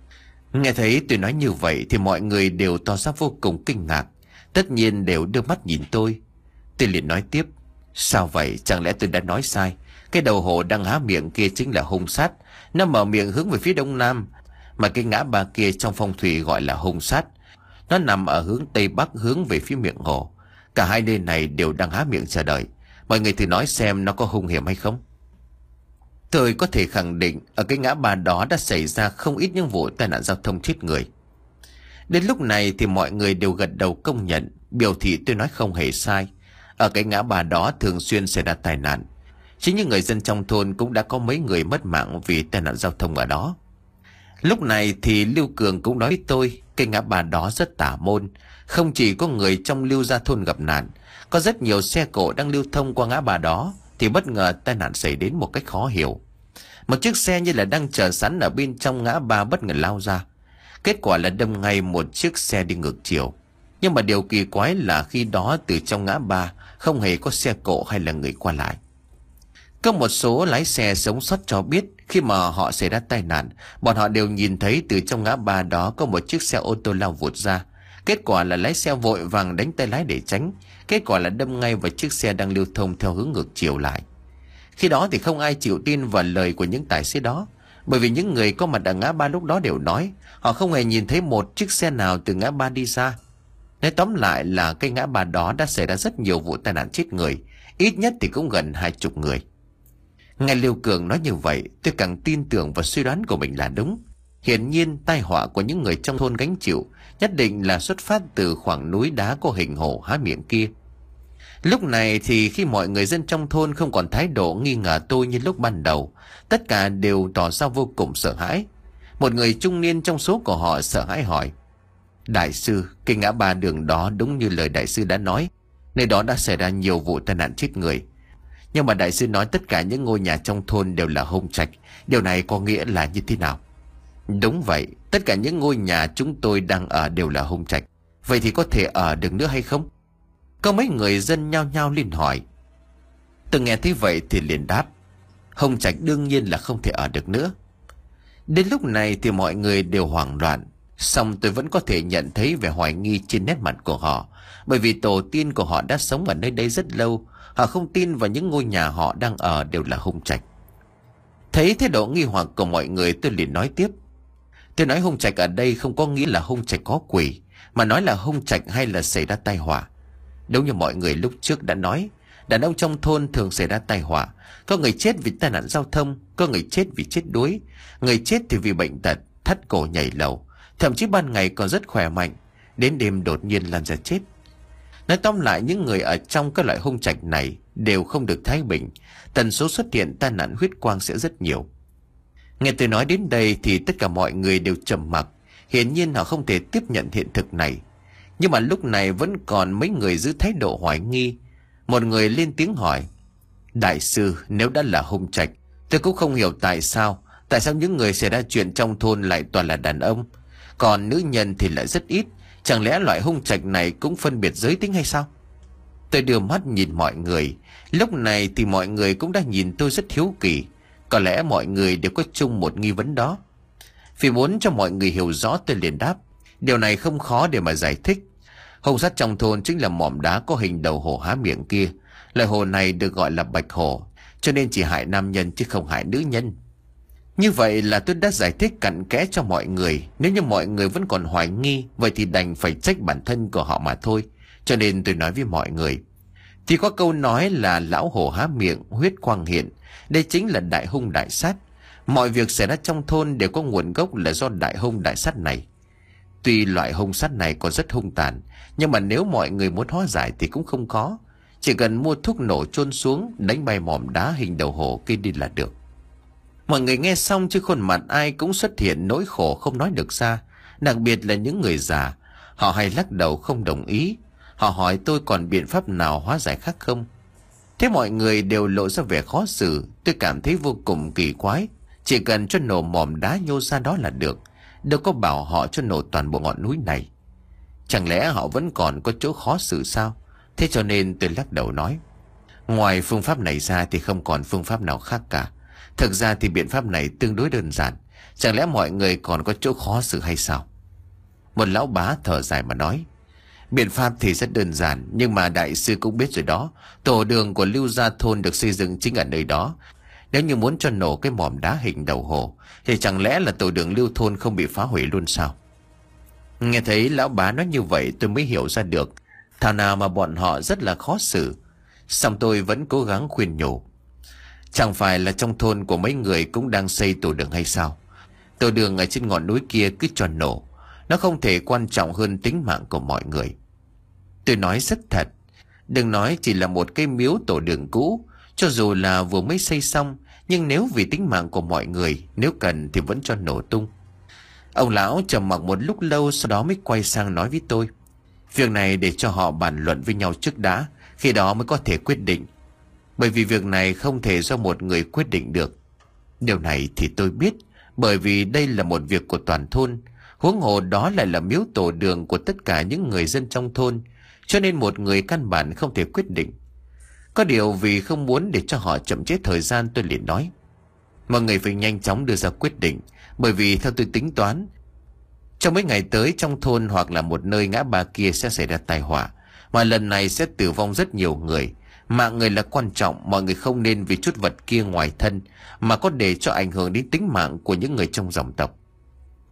Nghe thấy tôi nói như vậy thì mọi người đều tỏ ra vô cùng kinh ngạc, tất nhiên đều đưa mắt nhìn tôi. Tôi liền nói tiếp: Sao vậy, chẳng lẽ tôi đã nói sai? Cái đầu hổ đang há miệng kia chính là hung sát, nó mở miệng hướng về phía đông nam, mà cái ngã ba kia trong phong thủy gọi là hung sát, nó nằm ở hướng tây bắc hướng về phía miệng hổ. Cả hai nơi này đều đang há miệng chờ đợi. Mọi người thử nói xem nó có hung hiểm hay không? Tôi có thể khẳng định ở cái ngã ba đó đã xảy ra không ít những vụ tai nạn giao thông chết người. Đến lúc này thì mọi người đều gật đầu công nhận, biểu thị tôi nói không hề sai. Ở cái ngã ba đó thường xuyên xảy ra tai nạn. Chính những người dân trong thôn cũng đã có mấy người mất mạng vì tai nạn giao thông ở đó. Lúc này thì Lưu Cường cũng nói với tôi, cái ngã ba đó rất tà môn. Không chỉ có người trong Lưu gia thôn gặp nạn, có rất nhiều xe cộ đang lưu thông qua ngã ba đó thì bất ngờ tai nạn xảy đến một cách khó hiểu. Một chiếc xe như là đang chờ sẵn ở bên trong ngã ba bất ngờ lao ra. Kết quả là đâm ngay một chiếc xe đi ngược chiều. Nhưng mà điều kỳ quái là khi đó từ trong ngã ba không hề có xe cộ hay là người qua lại. Có một số lái xe sống sót cho biết khi mà họ xảy ra tai nạn, bọn họ đều nhìn thấy từ trong ngã ba đó có một chiếc xe ô tô lao vụt ra. Kết quả là lái xe vội vàng đánh tay lái để tránh. Kết quả là đâm ngay vào chiếc xe đang lưu thông theo hướng ngược chiều lại. Khi đó thì không ai chịu tin vào lời của những tài xế đó, bởi vì những người có mặt ở ngã ba lúc đó đều nói họ không hề nhìn thấy một chiếc xe nào từ ngã ba đi ra. Nói tóm lại là cái ngã ba đó đã xảy ra rất nhiều vụ tai nạn chết người, ít nhất thì cũng gần hai chục người. Nghe Liêu Cường nói như vậy, tôi càng tin tưởng vào suy đoán của mình là đúng. Hiển nhiên tai họa của những người trong thôn gánh chịu nhất định là xuất phát từ khoảng núi đá có hình hổ há miệng kia. Lúc này thì khi mọi người dân trong thôn không còn thái độ nghi ngờ tôi như lúc ban đầu, tất cả đều tỏ ra vô cùng sợ hãi. Một người trung niên trong số của họ sợ hãi hỏi: Đại sư, cái ngã ba đường đó đúng như lời đại sư đã nói, nơi đó đã xảy ra nhiều vụ tai nạn chết người. Nhưng mà đại sư nói tất cả những ngôi nhà trong thôn đều là hung trạch, điều này có nghĩa là như thế nào? Đúng vậy, tất cả những ngôi nhà chúng tôi đang ở đều là hung trạch. Vậy thì có thể ở được nữa hay không? Có mấy người dân nhao nhao lên hỏi. Tôi nghe thấy vậy thì liền đáp: hung trạch đương nhiên là không thể ở được nữa. Đến lúc này thì mọi người đều hoảng loạn, song tôi vẫn có thể nhận thấy vẻ hoài nghi trên nét mặt của họ, bởi vì tổ tiên của họ đã sống ở nơi đây rất lâu. Họ không tin vào những ngôi nhà họ đang ở đều là hung trạch. Thấy thái độ nghi hoặc của mọi người, tôi liền nói tiếp: Tôi nói hung trạch ở đây không có nghĩa là hung trạch có quỷ, mà nói là hung trạch hay là xảy ra tai họa. Đúng như mọi người lúc trước đã nói, đàn ông trong thôn thường xảy ra tai họa. Có người chết vì tai nạn giao thông, có người chết vì chết đuối, người chết thì vì bệnh tật, thắt cổ nhảy lầu, thậm chí ban ngày còn rất khỏe mạnh, đến đêm đột nhiên lăn ra chết. Nói tóm lại, những người ở trong các loại hung trạch này đều không được thái bình, tần số xuất hiện tai nạn huyết quang sẽ rất nhiều. Nghe tôi nói đến đây thì tất cả mọi người đều trầm mặc, hiển nhiên họ không thể tiếp nhận hiện thực này. Nhưng mà lúc này vẫn còn mấy người giữ thái độ hoài nghi. Một người lên tiếng hỏi: Đại sư, nếu đã là hung trạch, tôi cũng không hiểu tại sao Tại sao những người xảy ra chuyện trong thôn lại toàn là đàn ông, còn nữ nhân thì lại rất ít? Chẳng lẽ loại hung trạch này cũng phân biệt giới tính hay sao? Tôi đưa mắt nhìn mọi người. Lúc này thì mọi người cũng đã nhìn tôi rất hiếu kỳ. Có lẽ mọi người đều có chung một nghi vấn đó. Vì muốn cho mọi người hiểu rõ, tôi liền đáp: điều này không khó để mà giải thích. Hung sát trong thôn chính là mỏm đá có hình đầu hổ há miệng kia. Loài hổ này được gọi là bạch hổ, cho nên chỉ hại nam nhân chứ không hại nữ nhân. Như vậy là tôi đã giải thích cặn kẽ cho mọi người. Nếu như mọi người vẫn còn hoài nghi, vậy thì đành phải trách bản thân của họ mà thôi. Cho nên tôi nói với mọi người, thì có câu nói là lão hổ há miệng, huyết quang hiện. Đây chính là đại hung đại sát. Mọi việc xảy ra trong thôn đều có nguồn gốc là do đại hung đại sát này. Tuy loại hung sát này còn rất hung tàn, nhưng mà nếu mọi người muốn hóa giải thì cũng không khó. Chỉ cần mua thuốc nổ chôn xuống, đánh bay mỏm đá hình đầu hổ kia đi là được. Mọi người nghe xong chứ khuôn mặt ai cũng xuất hiện nỗi khổ không nói được ra. Đặc biệt là những người già, họ hay lắc đầu không đồng ý. Họ hỏi tôi còn biện pháp nào hóa giải khác không. Thế mọi người đều lộ ra vẻ khó xử. Tôi cảm thấy vô cùng kỳ quái. Chỉ cần cho nổ mỏm đá nhô ra đó là được, đâu có bảo họ cho nổ toàn bộ ngọn núi này. Chẳng lẽ họ vẫn còn có chỗ khó xử sao? Thế cho nên tôi lắc đầu nói, ngoài phương pháp này ra thì không còn phương pháp nào khác cả. Thực ra thì biện pháp này tương đối đơn giản. Chẳng lẽ mọi người còn có chỗ khó xử hay sao? Một lão bá thở dài mà nói, biện pháp thì rất đơn giản, nhưng mà đại sư cũng biết rồi đó. Tổ đường của Lưu Gia Thôn được xây dựng chính ở nơi đó. Nếu như muốn cho nổ cái mỏm đá hình đầu hổ, thì chẳng lẽ là tổ đường Lưu Thôn không bị phá hủy luôn sao? Nghe thấy lão bá nói như vậy tôi mới hiểu ra được thảo nào mà bọn họ rất là khó xử. Xong tôi vẫn cố gắng khuyên nhủ, chẳng phải là trong thôn của mấy người cũng đang xây tổ đường hay sao? Tổ đường ở trên ngọn núi kia cứ cho nổ, nó không thể quan trọng hơn tính mạng của mọi người. Tôi nói rất thật, đừng nói chỉ là một cái miếu tổ đường cũ, cho dù là vừa mới xây xong, nhưng nếu vì tính mạng của mọi người, nếu cần thì vẫn cho nổ tung. Ông lão trầm mặc một lúc lâu, sau đó mới quay sang nói với tôi, việc này để cho họ bàn luận với nhau trước đã, khi đó mới có thể quyết định. Bởi vì việc này không thể do một người quyết định được. Điều này thì tôi biết, bởi vì đây là một việc của toàn thôn, huống hồ đó lại là miếu tổ đường của tất cả những người dân trong thôn, cho nên một người căn bản không thể quyết định. Có điều vì không muốn để cho họ chậm trễ thời gian, tôi liền nói, mọi người phải nhanh chóng đưa ra quyết định, bởi vì theo tôi tính toán, trong mấy ngày tới trong thôn hoặc là một nơi ngã ba kia sẽ xảy ra tai họa, mà lần này sẽ tử vong rất nhiều người. Mạng người là quan trọng, mọi người không nên vì chút vật kia ngoài thân mà có để cho ảnh hưởng đến tính mạng của những người trong dòng tộc.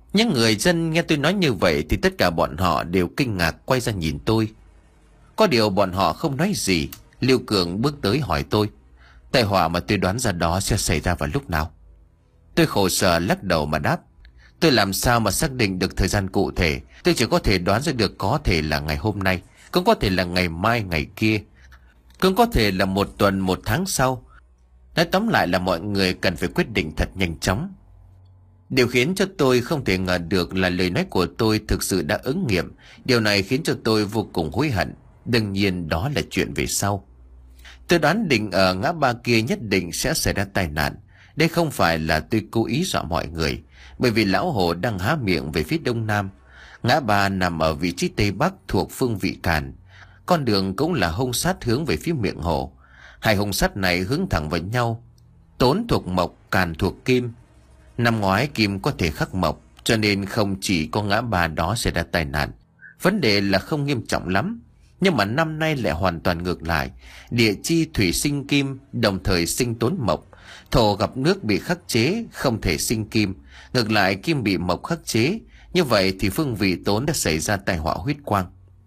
Những người dân nghe tôi nói như vậy thì tất cả bọn họ đều kinh ngạc quay ra nhìn tôi. Có điều bọn họ không nói gì. Liêu Cường bước tới hỏi tôi, tai họa mà tôi đoán ra đó sẽ xảy ra vào lúc nào? Tôi khổ sở lắc đầu mà đáp, tôi làm sao mà xác định được thời gian cụ thể. Tôi chỉ có thể đoán ra được có thể là ngày hôm nay, cũng có thể là ngày mai ngày kia, cũng có thể là một tuần một tháng sau. Nói tóm lại là mọi người cần phải quyết định thật nhanh chóng. Điều khiến cho tôi không thể ngờ được là lời nói của tôi thực sự đã ứng nghiệm. Điều này khiến cho tôi vô cùng hối hận. Đương nhiên đó là chuyện về sau. Tôi đoán định ở ngã ba kia nhất định sẽ xảy ra tai nạn. Đây không phải là tôi cố ý dọa mọi người, bởi vì lão hồ đang há miệng về phía đông nam. Ngã ba nằm ở vị trí tây bắc thuộc phương Vị Càn. Con đường cũng là hông sát hướng về phía miệng hồ. Hai hông sắt này hướng thẳng vào nhau. Tốn thuộc mộc, Càn thuộc kim. Năm ngoái kim có thể khắc mộc, cho nên không chỉ có ngã ba đó xảy ra tai nạn. Vấn đề là không nghiêm trọng lắm. Nhưng mà năm nay lại hoàn toàn ngược lại. Địa chi thủy sinh kim, đồng thời sinh tốn mộc. Thổ gặp nước bị khắc chế, không thể sinh kim. Ngược lại kim bị mộc khắc chế. Như vậy thì phương vị tốn đã xảy ra tai họa huyết quang.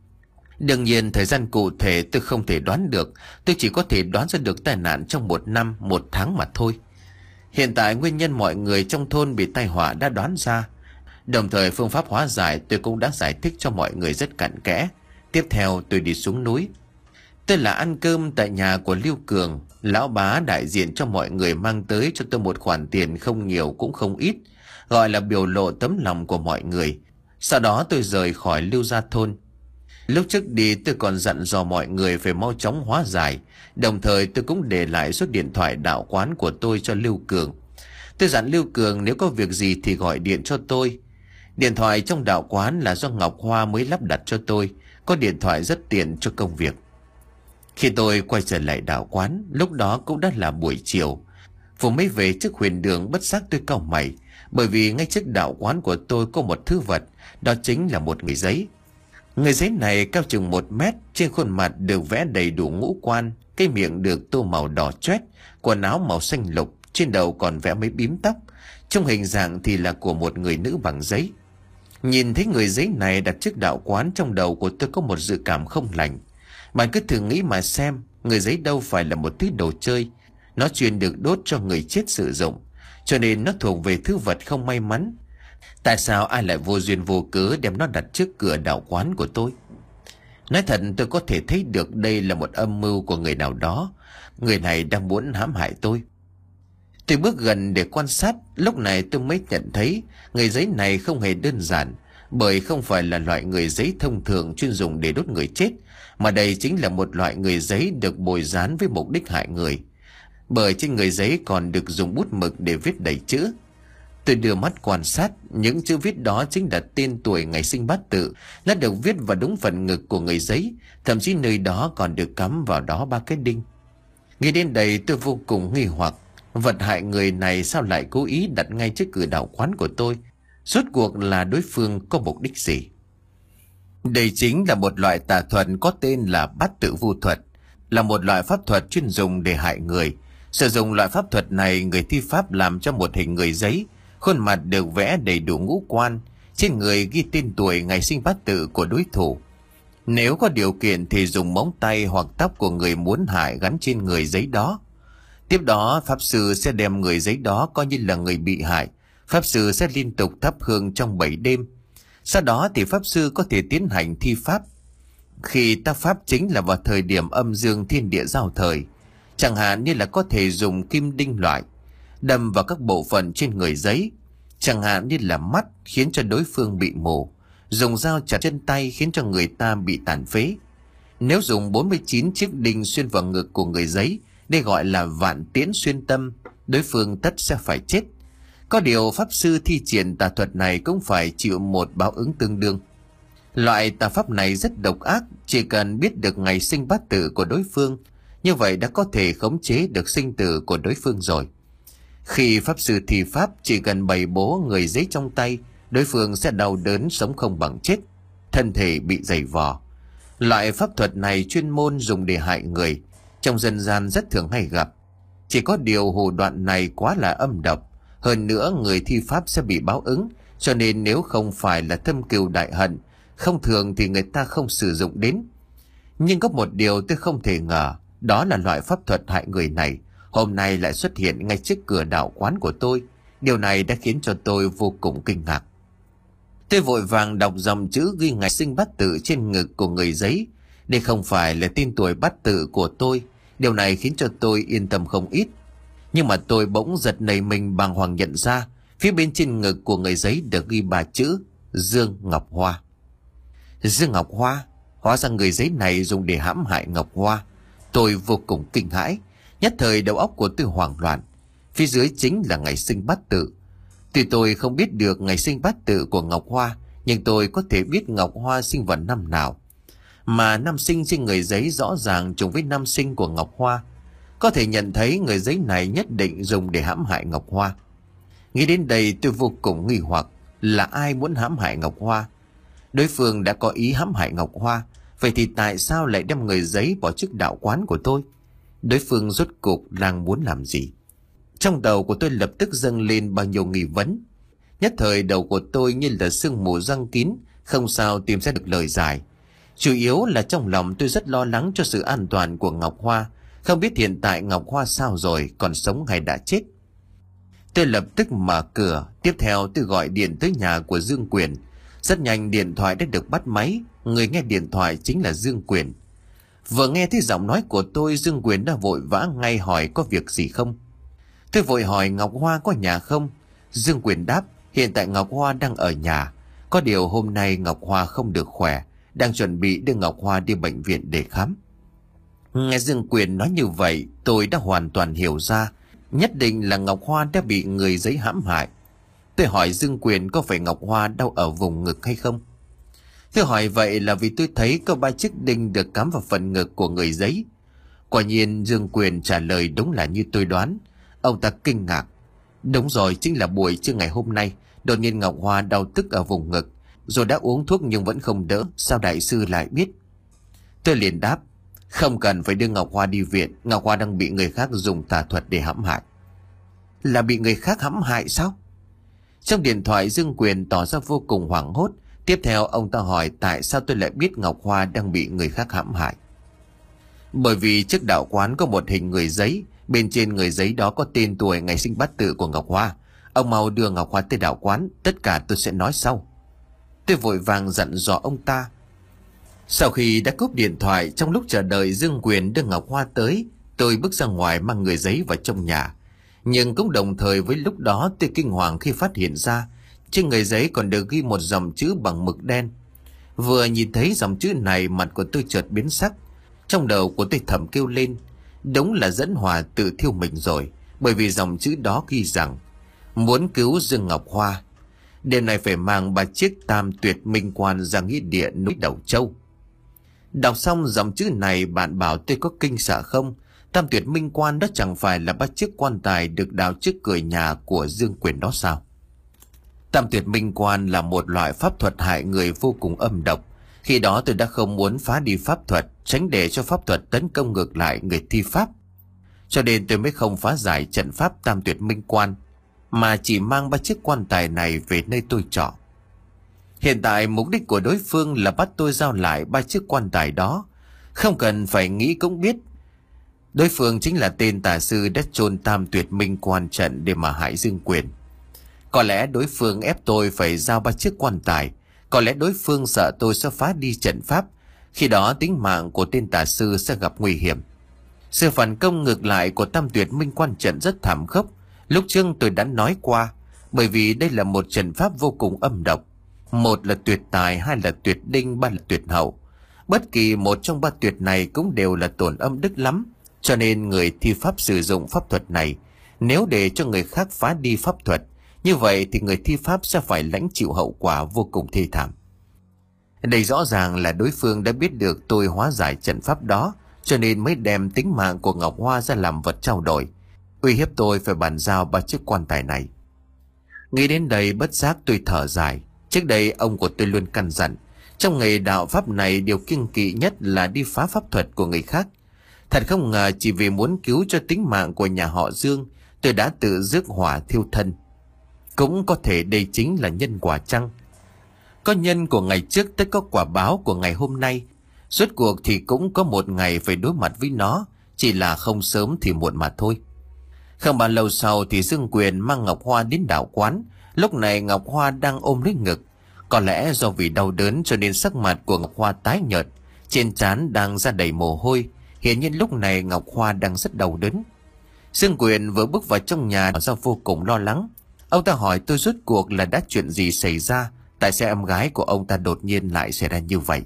Đương nhiên thời gian cụ thể tôi không thể đoán được. Tôi chỉ có thể đoán ra được tai nạn trong một năm, một tháng mà thôi. Hiện tại nguyên nhân mọi người trong thôn bị tai họa đã đoán ra. Đồng thời phương pháp hóa giải tôi cũng đã giải thích cho mọi người rất cặn kẽ. Tiếp theo tôi đi xuống núi. Tôi là ăn cơm tại nhà của Liêu Cường. Lão bá đại diện cho mọi người mang tới cho tôi một khoản tiền không nhiều cũng không ít, gọi là biểu lộ tấm lòng của mọi người. Sau đó tôi rời khỏi Lưu Gia thôn. Lúc trước đi tôi còn dặn dò mọi người phải mau chóng hóa giải. Đồng thời tôi cũng để lại số điện thoại đạo quán của tôi cho Lưu Cường. Tôi dặn Lưu Cường nếu có việc gì thì gọi điện cho tôi. Điện thoại trong đạo quán là do Ngọc Hoa mới lắp đặt cho tôi. Có điện thoại rất tiện cho công việc. Khi tôi quay trở lại đạo quán, lúc đó cũng đã là buổi chiều. Vừa mới về trước huyền đường bất giác tôi cau mày, bởi vì ngay trước đạo quán của tôi có một thứ vật, đó chính là một người giấy. Người giấy này cao chừng một mét, trên khuôn mặt được vẽ đầy đủ ngũ quan, cái miệng được tô màu đỏ chót, quần áo màu xanh lục, trên đầu còn vẽ mấy bím tóc. Trong hình dạng thì là của một người nữ bằng giấy. Nhìn thấy người giấy này đặt trước đạo quán, trong đầu của tôi có một dự cảm không lành. Bạn cứ thử nghĩ mà xem, người giấy đâu phải là một thứ đồ chơi. Nó chuyên được đốt cho người chết sử dụng, cho nên nó thuộc về thứ vật không may mắn. Tại sao ai lại vô duyên vô cớ đem nó đặt trước cửa đạo quán của tôi? Nói thật tôi có thể thấy được đây là một âm mưu của người nào đó. Người này đang muốn hãm hại tôi. Tôi bước gần để quan sát. Lúc này tôi mới nhận thấy người giấy này không hề đơn giản, bởi không phải là loại người giấy thông thường chuyên dùng để đốt người chết, mà đây chính là một loại người giấy được bồi dán với mục đích hại người. Bởi trên người giấy còn được dùng bút mực để viết đầy chữ. Tôi đưa mắt quan sát, những chữ viết đó chính là tên tuổi ngày sinh bát tự. Nó được viết vào đúng phần ngực của người giấy, thậm chí nơi đó còn được cắm vào đó ba cái đinh. Nghĩ đến đây tôi vô cùng nghi hoặc, vật hại người này sao lại cố ý đặt ngay trước cửa đạo quán của tôi? Rốt cuộc là đối phương có mục đích gì? Đây chính là một loại tà thuật có tên là bát tự vu thuật, là một loại pháp thuật chuyên dùng để hại người. Sử dụng loại pháp thuật này, người thi pháp làm cho một hình người giấy, khuôn mặt được vẽ đầy đủ ngũ quan, trên người ghi tên tuổi ngày sinh bát tự của đối thủ. Nếu có điều kiện thì dùng móng tay hoặc tóc của người muốn hại gắn trên người giấy đó. Tiếp đó pháp sư sẽ đem người giấy đó coi như là người bị hại. Pháp sư sẽ liên tục thắp hương trong bảy đêm. Sau đó thì pháp sư có thể tiến hành thi pháp. Khi tác pháp chính là vào thời điểm âm dương thiên địa giao thời, chẳng hạn như là có thể dùng kim đinh loại đâm vào các bộ phận trên người giấy, chẳng hạn như là mắt khiến cho đối phương bị mù, dùng dao chặt chân tay khiến cho người ta bị tàn phế. Nếu dùng bốn mươi chín chiếc đinh xuyên vào ngực của người giấy, đây gọi là vạn tiễn xuyên tâm, đối phương tất sẽ phải chết. Có điều pháp sư thi triển tà thuật này cũng phải chịu một báo ứng tương đương. Loại tà pháp này rất độc ác, chỉ cần biết được ngày sinh bát tự của đối phương, như vậy đã có thể khống chế được sinh tử của đối phương rồi. Khi pháp sư thi pháp chỉ cần bày bố người giấy trong tay, đối phương sẽ đau đớn sống không bằng chết, thân thể bị dày vò. Loại pháp thuật này chuyên môn dùng để hại người, trong dân gian rất thường hay gặp. Chỉ có điều thủ đoạn này quá là âm độc, hơn nữa người thi pháp sẽ bị báo ứng, cho nên nếu không phải là thâm cừu đại hận, không thường thì người ta không sử dụng đến. Nhưng có một điều tôi không thể ngờ, đó là loại pháp thuật hại người này hôm nay lại xuất hiện ngay trước cửa đạo quán của tôi. Điều này đã khiến cho tôi vô cùng kinh ngạc. Tôi vội vàng đọc dòng chữ ghi ngày sinh bát tự trên ngực của người giấy. Đây không phải là tên tuổi bát tự của tôi. Điều này khiến cho tôi yên tâm không ít. Nhưng mà tôi bỗng giật nảy mình bàng hoàng nhận ra phía bên trên ngực của người giấy được ghi ba chữ Dương Ngọc Hoa. Dương Ngọc Hoa? Hóa ra người giấy này dùng để hãm hại Ngọc Hoa. Tôi vô cùng kinh hãi, nhất thời đầu óc của tôi hoảng loạn. Phía dưới chính là ngày sinh bát tự. Tuy tôi không biết được ngày sinh bát tự của Ngọc Hoa, nhưng tôi có thể biết Ngọc Hoa sinh vào năm nào. Mà năm sinh trên người giấy rõ ràng trùng với năm sinh của Ngọc Hoa. Có thể nhận thấy người giấy này nhất định dùng để hãm hại Ngọc Hoa. Nghĩ đến đây tôi vô cùng nghi hoặc, là ai muốn hãm hại Ngọc Hoa? Đối phương đã có ý hãm hại Ngọc Hoa, vậy thì tại sao lại đem người giấy bỏ trước đạo quán của tôi? Đối phương rốt cuộc đang muốn làm gì? Trong đầu của tôi lập tức dâng lên bao nhiêu nghi vấn. Nhất thời đầu của tôi như là sương mù giăng kín, không sao tìm ra được lời giải. Chủ yếu là trong lòng tôi rất lo lắng cho sự an toàn của Ngọc Hoa. Không biết hiện tại Ngọc Hoa sao rồi, còn sống hay đã chết. Tôi lập tức mở cửa. Tiếp theo tôi gọi điện tới nhà của Dương Quyền. Rất nhanh điện thoại đã được bắt máy. Người nghe điện thoại chính là Dương Quyền. Vừa nghe thấy giọng nói của tôi, Dương Quyền đã vội vã ngay hỏi có việc gì không. Tôi vội hỏi Ngọc Hoa có nhà không. Dương Quyền đáp hiện tại Ngọc Hoa đang ở nhà. Có điều hôm nay Ngọc Hoa không được khỏe, đang chuẩn bị đưa Ngọc Hoa đi bệnh viện để khám. Nghe Dương Quyền nói như vậy, tôi đã hoàn toàn hiểu ra, nhất định là Ngọc Hoa đã bị người giấy hãm hại. Tôi hỏi Dương Quyền có phải Ngọc Hoa đau ở vùng ngực hay không. Tôi hỏi vậy là vì tôi thấy có ba chiếc đinh được cắm vào phần ngực của người giấy. Quả nhiên Dương Quyền trả lời đúng là như tôi đoán. Ông ta kinh ngạc. Đúng rồi, chính là buổi trưa ngày hôm nay, đột nhiên Ngọc Hoa đau tức ở vùng ngực, rồi đã uống thuốc nhưng vẫn không đỡ. Sao đại sư lại biết? Tôi liền đáp, không cần phải đưa Ngọc Hoa đi viện. Ngọc Hoa đang bị người khác dùng tà thuật để hãm hại. Là bị người khác hãm hại sao? Trong điện thoại Dương Quyền tỏ ra vô cùng hoảng hốt. Tiếp theo ông ta hỏi tại sao tôi lại biết Ngọc Hoa đang bị người khác hãm hại. Bởi vì trước đạo quán có một hình người giấy, bên trên người giấy đó có tên tuổi ngày sinh bát tự của Ngọc Hoa. Ông mau đưa Ngọc Hoa tới đạo quán, tất cả tôi sẽ nói sau. Tôi vội vàng dặn dò ông ta. Sau khi đã cúp điện thoại, trong lúc chờ đợi Dương Quyền đưa Ngọc Hoa tới, tôi bước ra ngoài mang người giấy vào trong nhà. Nhưng cũng đồng thời với lúc đó tôi kinh hoàng khi phát hiện ra trên người giấy còn được ghi một dòng chữ bằng mực đen. Vừa nhìn thấy dòng chữ này, mặt của tôi chợt biến sắc. Trong đầu của tôi thầm kêu lên, đúng là Dẫn Hòa tự thiêu mình rồi. Bởi vì dòng chữ đó ghi rằng muốn cứu Dương Ngọc Hoa, đêm nay phải mang ba chiếc tam tuyệt minh quan ra nghĩa địa núi Đầu Châu. Đọc xong dòng chữ này, bạn bảo tôi có kinh sợ không? Tam tuyệt minh quan đó chẳng phải là ba chiếc quan tài được đào trước cửa nhà của Dương Quyền đó sao? Tam tuyệt minh quan là một loại pháp thuật hại người vô cùng âm độc. Khi đó tôi đã không muốn phá đi pháp thuật, tránh để cho pháp thuật tấn công ngược lại người thi pháp. Cho nên tôi mới không phá giải trận pháp tam tuyệt minh quan, mà chỉ mang ba chiếc quan tài này về nơi tôi trọ. Hiện tại mục đích của đối phương là bắt tôi giao lại ba chiếc quan tài đó. Không cần phải nghĩ cũng biết, đối phương chính là tên tà sư đã chôn tam tuyệt minh quan trận để mà hại Dương Quyền. Có lẽ đối phương ép tôi phải giao ba chiếc quan tài. Có lẽ đối phương sợ tôi sẽ phá đi trận pháp. Khi đó tính mạng của tên tà sư sẽ gặp nguy hiểm. Sự phản công ngược lại của tam tuyệt minh quan trận rất thảm khốc. Lúc trước tôi đã nói qua. Bởi vì đây là một trận pháp vô cùng âm độc. Một là tuyệt tài, hai là tuyệt đinh, ba là tuyệt hậu. Bất kỳ một trong ba tuyệt này cũng đều là tổn âm đức lắm. Cho nên người thi pháp sử dụng pháp thuật này, nếu để cho người khác phá đi pháp thuật, như vậy thì người thi pháp sẽ phải lãnh chịu hậu quả vô cùng thê thảm. Đây rõ ràng là đối phương đã biết được tôi hóa giải trận pháp đó, cho nên mới đem tính mạng của Ngọc Hoa ra làm vật trao đổi, uy hiếp tôi phải bàn giao ba chiếc quan tài này. Nghĩ đến đây bất giác tôi thở dài. Trước đây ông của tôi luôn căn dặn, trong nghề đạo pháp này điều kiêng kỵ nhất là đi phá pháp thuật của người khác. Thật không ngờ chỉ vì muốn cứu cho tính mạng của nhà họ Dương, tôi đã tự rước hỏa thiêu thân. Cũng có thể đây chính là nhân quả chăng? Có nhân của ngày trước tất có quả báo của ngày hôm nay. Rốt cuộc thì cũng có một ngày phải đối mặt với nó, chỉ là không sớm thì muộn mà thôi. Không bao lâu sau thì Dương Quyền mang Ngọc Hoa đến đạo quán. Lúc này Ngọc Hoa đang ôm lấy ngực. Có lẽ do vì đau đớn cho nên sắc mặt của Ngọc Hoa tái nhợt, trên trán đang ra đầy mồ hôi. Hiển nhiên lúc này Ngọc Hoa đang rất đau đớn. Dương Quyền vừa bước vào trong nhà do vô cùng lo lắng. Ông ta hỏi tôi rốt cuộc là đã chuyện gì xảy ra, tại sao em gái của ông ta đột nhiên lại xảy ra như vậy.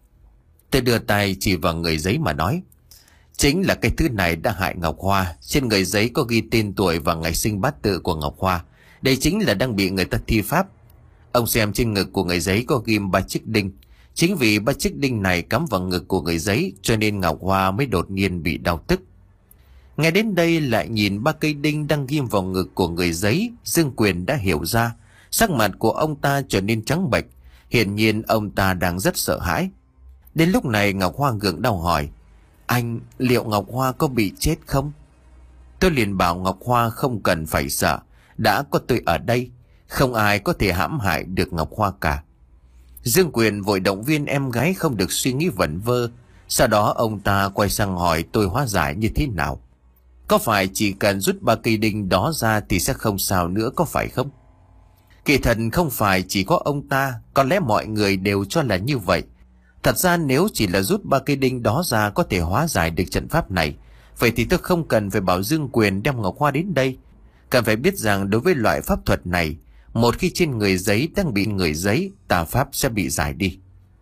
Tôi đưa tay chỉ vào người giấy mà nói, chính là cái thứ này đã hại Ngọc Hoa. Trên người giấy có ghi tên tuổi và ngày sinh bát tự của Ngọc Hoa. Đây chính là đang bị người ta thi pháp. Ông xem trên ngực của người giấy có ghim ba chiếc đinh. Chính vì ba chiếc đinh này cắm vào ngực của người giấy cho nên Ngọc Hoa mới đột nhiên bị đau tức. Nghe đến đây lại nhìn ba cây đinh đang ghim vào ngực của người giấy, Dương Quyền đã hiểu ra. Sắc mặt của ông ta trở nên trắng bệch. Hiển nhiên ông ta đang rất sợ hãi. Đến lúc này Ngọc Hoa gượng đau hỏi, anh, liệu Ngọc Hoa có bị chết không? Tôi liền bảo Ngọc Hoa không cần phải sợ, đã có tôi ở đây, không ai có thể hãm hại được Ngọc Hoa cả. Dương Quyền vội động viên em gái không được suy nghĩ vẩn vơ. Sau đó ông ta quay sang hỏi tôi hóa giải như thế nào. Có phải chỉ cần rút ba cây đinh đó ra thì sẽ không sao nữa có phải không? Kỳ thật không phải chỉ có ông ta, có lẽ mọi người đều cho là như vậy. Thật ra nếu chỉ là rút ba cây đinh đó ra có thể hóa giải được trận pháp này, vậy thì tôi không cần phải bảo Dương Quyền đem Ngọc Hoa đến đây. Cần phải biết rằng đối với loại pháp thuật này, một khi trên người giấy đang bị người giấy, tà pháp sẽ bị giải đi.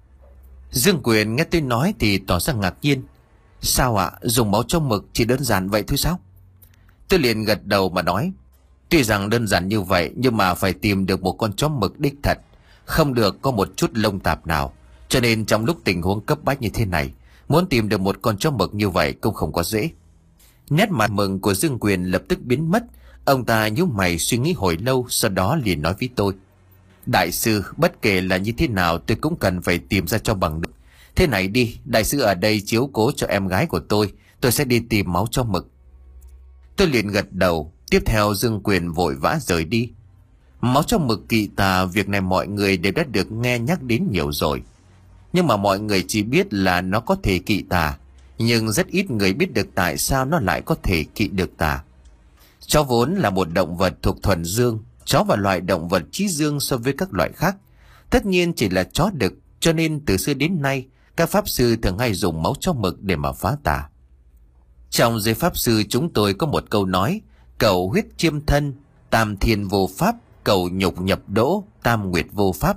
Dương Quyền nghe tôi nói thì tỏ ra ngạc nhiên. Sao ạ? Dùng máu trong mực chỉ đơn giản vậy thôi sao? Tôi liền gật đầu mà nói, tuy rằng đơn giản như vậy nhưng mà phải tìm được một con chó mực đích thật, không được có một chút lông tạp nào. Cho nên trong lúc tình huống cấp bách như thế này, muốn tìm được một con chó mực như vậy cũng không có dễ. Nét mặt mừng của Dương Quyền lập tức biến mất. Ông ta nhíu mày suy nghĩ hồi lâu, sau đó liền nói với tôi, đại sư, bất kể là như thế nào tôi cũng cần phải tìm ra cho bằng được. Thế này đi, đại sư ở đây chiếu cố cho em gái của tôi, tôi sẽ đi tìm máu cho mực. Tôi liền gật đầu. Tiếp theo Dương Quyền vội vã rời đi. Máu cho mực kỵ tà, việc này mọi người đều đã được nghe nhắc đến nhiều rồi. Nhưng mà mọi người chỉ biết là nó có thể kỵ tà, nhưng rất ít người biết được tại sao nó lại có thể kỵ được tà. Chó vốn là một động vật thuộc thuần dương, chó và loại động vật chí dương so với các loại khác. Tất nhiên chỉ là chó đực, cho nên từ xưa đến nay các pháp sư thường hay dùng máu chó mực để mà phá tà. Trong giới pháp sư chúng tôi có một câu nói, cầu huyết chiêm thân, tam thiên vô pháp, cầu nhục nhập đỗ, tam nguyệt vô pháp.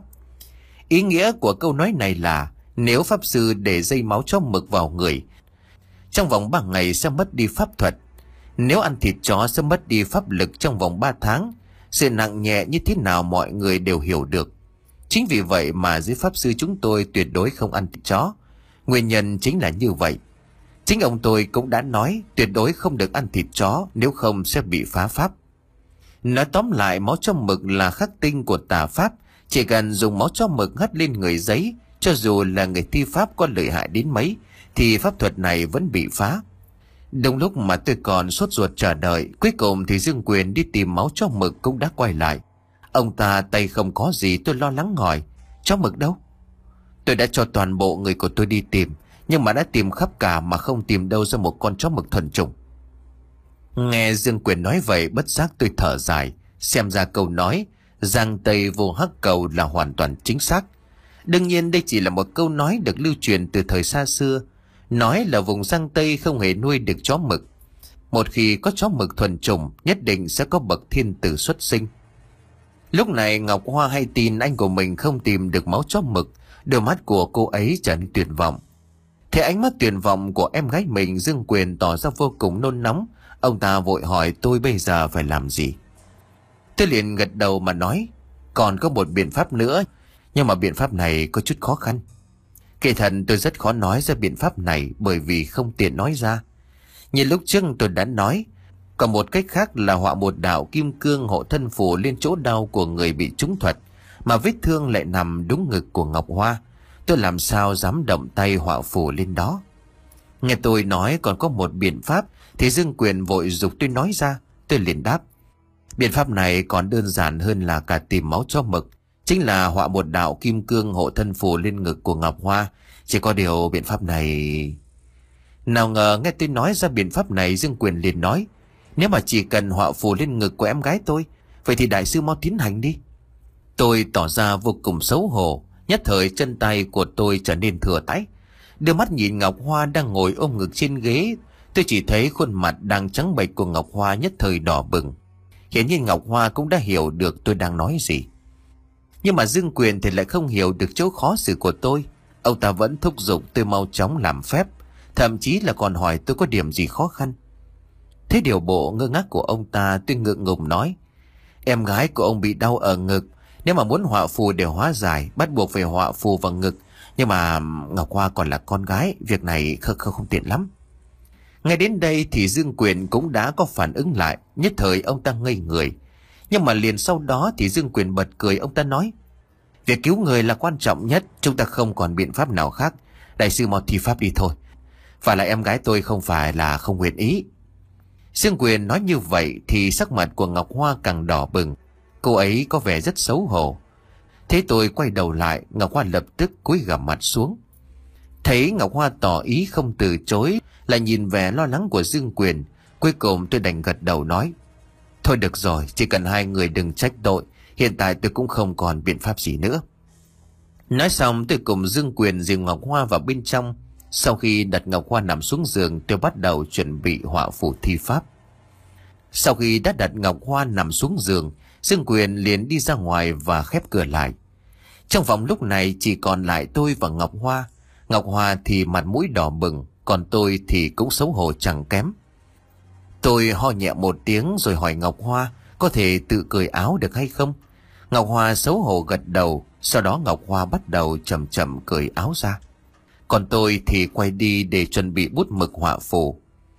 Ý nghĩa của câu nói này là nếu pháp sư để dây máu chó mực vào người, trong vòng ba ngày sẽ mất đi pháp thuật. Nếu ăn thịt chó sẽ mất đi pháp lực trong vòng ba tháng. Sự nặng nhẹ như thế nào mọi người đều hiểu được. Chính vì vậy mà giới pháp sư chúng tôi tuyệt đối không ăn thịt chó. Nguyên nhân chính là như vậy. Chính ông tôi cũng đã nói tuyệt đối không được ăn thịt chó, nếu không sẽ bị phá pháp. Nói tóm lại, máu chó mực là khắc tinh của tà pháp. Chỉ cần dùng máu chó mực hất lên người giấy, cho dù là người thi pháp có lợi hại đến mấy, thì pháp thuật này vẫn bị phá. Đúng lúc mà tôi còn sốt ruột chờ đợi, cuối cùng thì Dương Quyền đi tìm máu chó mực cũng đã quay lại. Ông ta tay không có gì, tôi lo lắng hỏi, chó mực đâu? Tôi đã cho toàn bộ người của tôi đi tìm, nhưng mà đã tìm khắp cả mà không tìm đâu ra một con chó mực thuần chủng. Nghe Dương Quyền nói vậy, bất giác tôi thở dài. Xem ra câu nói Giang Tây vô hắc cầu là hoàn toàn chính xác. Đương nhiên đây chỉ là một câu nói được lưu truyền từ thời xa xưa, nói là vùng Giang Tây không hề nuôi được chó mực. Một khi có chó mực thuần chủng, nhất định sẽ có bậc thiên tử xuất sinh. Lúc này Ngọc Hoa hay tin anh của mình không tìm được máu chó mực, đôi mắt của cô ấy trở nên tuyệt vọng. Thấy ánh mắt tuyệt vọng của em gái mình, Dương Quyền tỏ ra vô cùng nôn nóng. Ông ta vội hỏi tôi bây giờ phải làm gì. Tôi liền gật đầu mà nói, còn có một biện pháp nữa, nhưng mà biện pháp này có chút khó khăn. Kỳ thật tôi rất khó nói ra biện pháp này bởi vì không tiện nói ra. Như lúc trước tôi đã nói, còn một cách khác là họa một đạo kim cương hộ thân phù lên chỗ đau của người bị trúng thuật, mà vết thương lại nằm đúng ngực của Ngọc Hoa. Tôi làm sao dám động tay họa phù lên đó. Nghe tôi nói còn có một biện pháp thì Dương Quyền vội giục tôi nói ra. Tôi liền đáp, Biện pháp này còn đơn giản hơn là cả tìm máu cho mực, chính là họa một đạo kim cương hộ thân phù lên ngực của Ngọc Hoa. Chỉ có điều biện pháp này... Nào ngờ nghe tôi nói ra biện pháp này, Dương Quyền liền nói: nếu mà chỉ cần họa phù lên ngực của em gái tôi, vậy thì đại sư mau tiến hành đi. Tôi tỏ ra vô cùng xấu hổ, nhất thời chân tay của tôi trở nên thừa thãi. Đưa mắt nhìn Ngọc Hoa đang ngồi ôm ngực trên ghế, tôi chỉ thấy khuôn mặt đang trắng bệch của Ngọc Hoa nhất thời đỏ bừng. Hiển nhiên Ngọc Hoa cũng đã hiểu được tôi đang nói gì. Nhưng mà Dương Quyền thì lại không hiểu được chỗ khó xử của tôi. Ông ta vẫn thúc giục tôi mau chóng làm phép, thậm chí là còn hỏi tôi có điểm gì khó khăn. Thế điều bộ ngơ ngác của ông ta, tôi ngượng ngùng nói: em gái của ông bị đau ở ngực, nếu mà muốn họa phù để hóa giải, bắt buộc phải họa phù vào ngực. Nhưng mà Ngọc Hoa còn là con gái, việc này không, không, không tiện lắm. Ngay đến đây thì Dương Quyền cũng đã có phản ứng lại, nhất thời ông ta ngây người. Nhưng mà liền sau đó thì Dương Quyền bật cười, ông ta nói: việc cứu người là quan trọng nhất, chúng ta không còn biện pháp nào khác. Đại sư mau thi pháp đi thôi. Phải là em gái tôi không phải là không nguyện ý. Dương Quyền nói như vậy thì sắc mặt của Ngọc Hoa càng đỏ bừng. Cô ấy có vẻ rất xấu hổ. Thế tôi quay đầu lại, Ngọc Hoa lập tức cúi gằm mặt xuống. Thấy Ngọc Hoa tỏ ý không từ chối, lại nhìn vẻ lo lắng của Dương Quyền, cuối cùng tôi đành gật đầu nói: thôi được rồi, chỉ cần hai người đừng trách tội, hiện tại tôi cũng không còn biện pháp gì nữa. Nói xong tôi cùng Dương Quyền dìu Ngọc Hoa vào bên trong. Sau khi đặt Ngọc Hoa nằm xuống giường, tôi bắt đầu chuẩn bị họa phù thi pháp. Sau khi đã đặt Ngọc Hoa nằm xuống giường, Dương Quyền liền đi ra ngoài và khép cửa lại. Trong phòng lúc này chỉ còn lại tôi và Ngọc Hoa. Ngọc Hoa thì mặt mũi đỏ bừng, còn tôi thì cũng xấu hổ chẳng kém. Tôi ho nhẹ một tiếng rồi hỏi Ngọc Hoa có thể tự cởi áo được hay không. Ngọc Hoa xấu hổ gật đầu, sau đó Ngọc Hoa bắt đầu chậm chậm cởi áo ra. Còn tôi thì quay đi để chuẩn bị bút mực họa phù.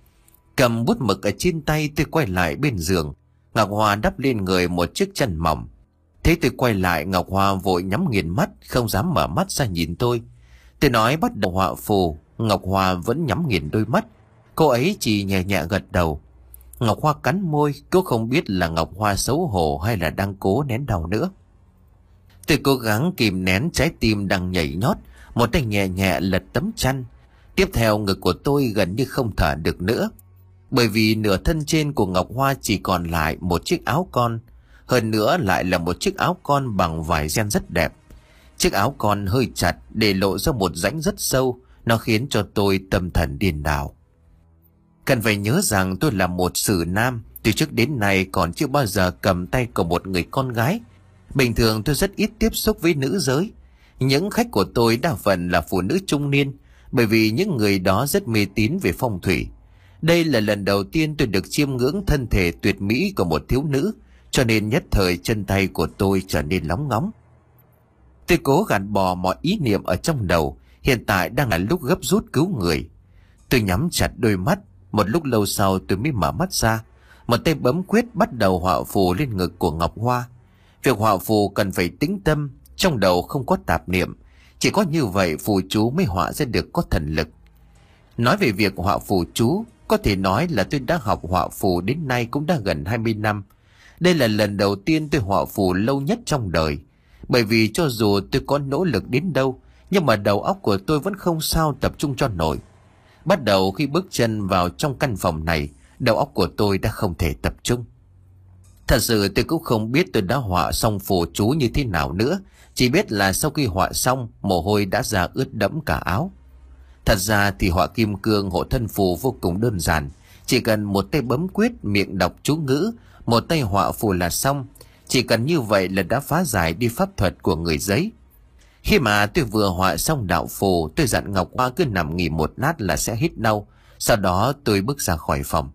Cầm bút mực ở trên tay, tôi quay lại bên giường. Ngọc Hoa đắp lên người một chiếc chăn mỏng. Thế tôi quay lại, Ngọc Hoa vội nhắm nghiền mắt, không dám mở mắt ra nhìn tôi. Tôi nói bắt đầu họa phù, Ngọc Hoa vẫn nhắm nghiền đôi mắt. Cô ấy chỉ nhẹ nhẹ gật đầu. Ngọc Hoa cắn môi, cô không biết là Ngọc Hoa xấu hổ hay là đang cố nén đau nữa. Tôi cố gắng kìm nén trái tim đang nhảy nhót, một tay nhẹ nhẹ lật tấm chăn. Tiếp theo ngực của tôi gần như không thở được nữa, bởi vì nửa thân trên của Ngọc Hoa chỉ còn lại một chiếc áo con. Hơn nữa lại là một chiếc áo con bằng vải ren rất đẹp. Chiếc áo con hơi chặt để lộ ra một rãnh rất sâu, nó khiến cho tôi tâm thần điên đảo. Cần phải nhớ rằng tôi là một sử nam, từ trước đến nay còn chưa bao giờ cầm tay của một người con gái. Bình thường tôi rất ít tiếp xúc với nữ giới. Những khách của tôi đa phần là phụ nữ trung niên, bởi vì những người đó rất mê tín về phong thủy. Đây là lần đầu tiên tôi được chiêm ngưỡng thân thể tuyệt mỹ của một thiếu nữ, cho nên nhất thời chân tay của tôi trở nên lóng ngóng. Tôi cố gạt bỏ mọi ý niệm ở trong đầu, hiện tại đang là lúc gấp rút cứu người. Tôi nhắm chặt đôi mắt, một lúc lâu sau tôi mới mở mắt ra. Một tay bấm quyết bắt đầu họa phù lên ngực của Ngọc Hoa. Việc họa phù cần phải tĩnh tâm, trong đầu không có tạp niệm. Chỉ có như vậy phù chú mới họa ra được có thần lực. Nói về việc họa phù chú, có thể nói là tôi đã học họa phù đến nay cũng đã gần hai mươi năm. Đây là lần đầu tiên tôi họa phù lâu nhất trong đời. Bởi vì cho dù tôi có nỗ lực đến đâu, nhưng mà đầu óc của tôi vẫn không sao tập trung cho nổi. Bắt đầu khi bước chân vào trong căn phòng này, đầu óc của tôi đã không thể tập trung. Thật sự tôi cũng không biết tôi đã họa xong phù chú như thế nào nữa. Chỉ biết là sau khi họa xong, mồ hôi đã ra ướt đẫm cả áo. Thật ra thì họa kim cương hộ thân phù vô cùng đơn giản. Chỉ cần một tay bấm quyết, miệng đọc chú ngữ, một tay họa phù là xong. Chỉ cần như vậy là đã phá giải đi pháp thuật của người giấy. Khi mà tôi vừa họa xong đạo phù, tôi dặn Ngọc Hoa cứ nằm nghỉ một lát là sẽ hết đau. Sau đó tôi bước ra khỏi phòng.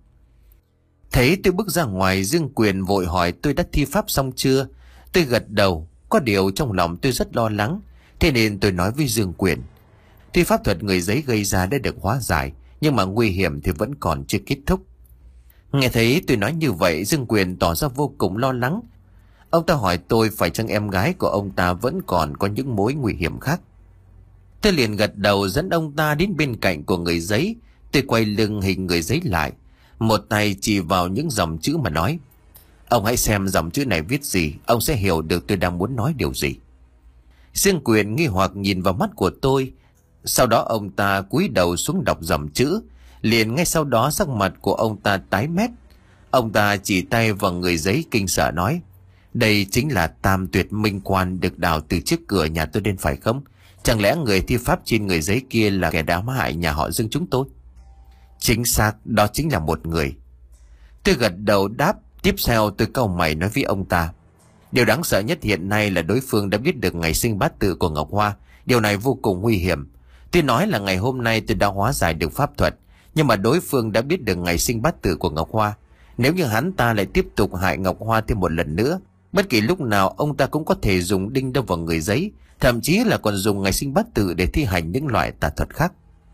Thấy tôi bước ra ngoài, Dương Quyền vội hỏi tôi đã thi pháp xong chưa. Tôi gật đầu, có điều trong lòng tôi rất lo lắng. Thế nên tôi nói với Dương Quyền, tuy pháp thuật người giấy gây ra đã được hóa giải, nhưng mà nguy hiểm thì vẫn còn chưa kết thúc. Nghe thấy tôi nói như vậy, Dương Quyền tỏ ra vô cùng lo lắng. Ông ta hỏi tôi phải chăng em gái của ông ta vẫn còn có những mối nguy hiểm khác. Tôi liền gật đầu dẫn ông ta đến bên cạnh của người giấy. Tôi quay lưng hình người giấy lại, một tay chỉ vào những dòng chữ mà nói: Ông hãy xem dòng chữ này viết gì, ông sẽ hiểu được tôi đang muốn nói điều gì. Dương Quyền nghi hoặc nhìn vào mắt của tôi. Sau đó ông ta cúi đầu xuống đọc dòng chữ. Liền ngay sau đó sắc mặt của ông ta tái mét. Ông ta chỉ tay vào người giấy kinh sợ nói: đây chính là Tam Tuyệt Minh Quan được đào từ trước cửa nhà tôi đến phải không? Chẳng lẽ người thi pháp trên người giấy kia là kẻ đã hại nhà họ Dương chúng tôi? Chính xác, đó chính là một người. Tôi gật đầu đáp. Tiếp theo tôi cau mày nói với ông ta: điều đáng sợ nhất hiện nay là đối phương đã biết được ngày sinh bát tự của Ngọc Hoa. Điều này vô cùng nguy hiểm. Tôi nói là ngày hôm nay tôi đã hóa giải được pháp thuật, nhưng mà đối phương đã biết được ngày sinh bát tự của Ngọc Hoa. Nếu như hắn ta lại tiếp tục hại Ngọc Hoa thêm một lần nữa, bất kỳ lúc nào ông ta cũng có thể dùng đinh đâm vào người giấy, thậm chí là còn dùng ngày sinh bát tự để thi hành những loại tà thuật khác.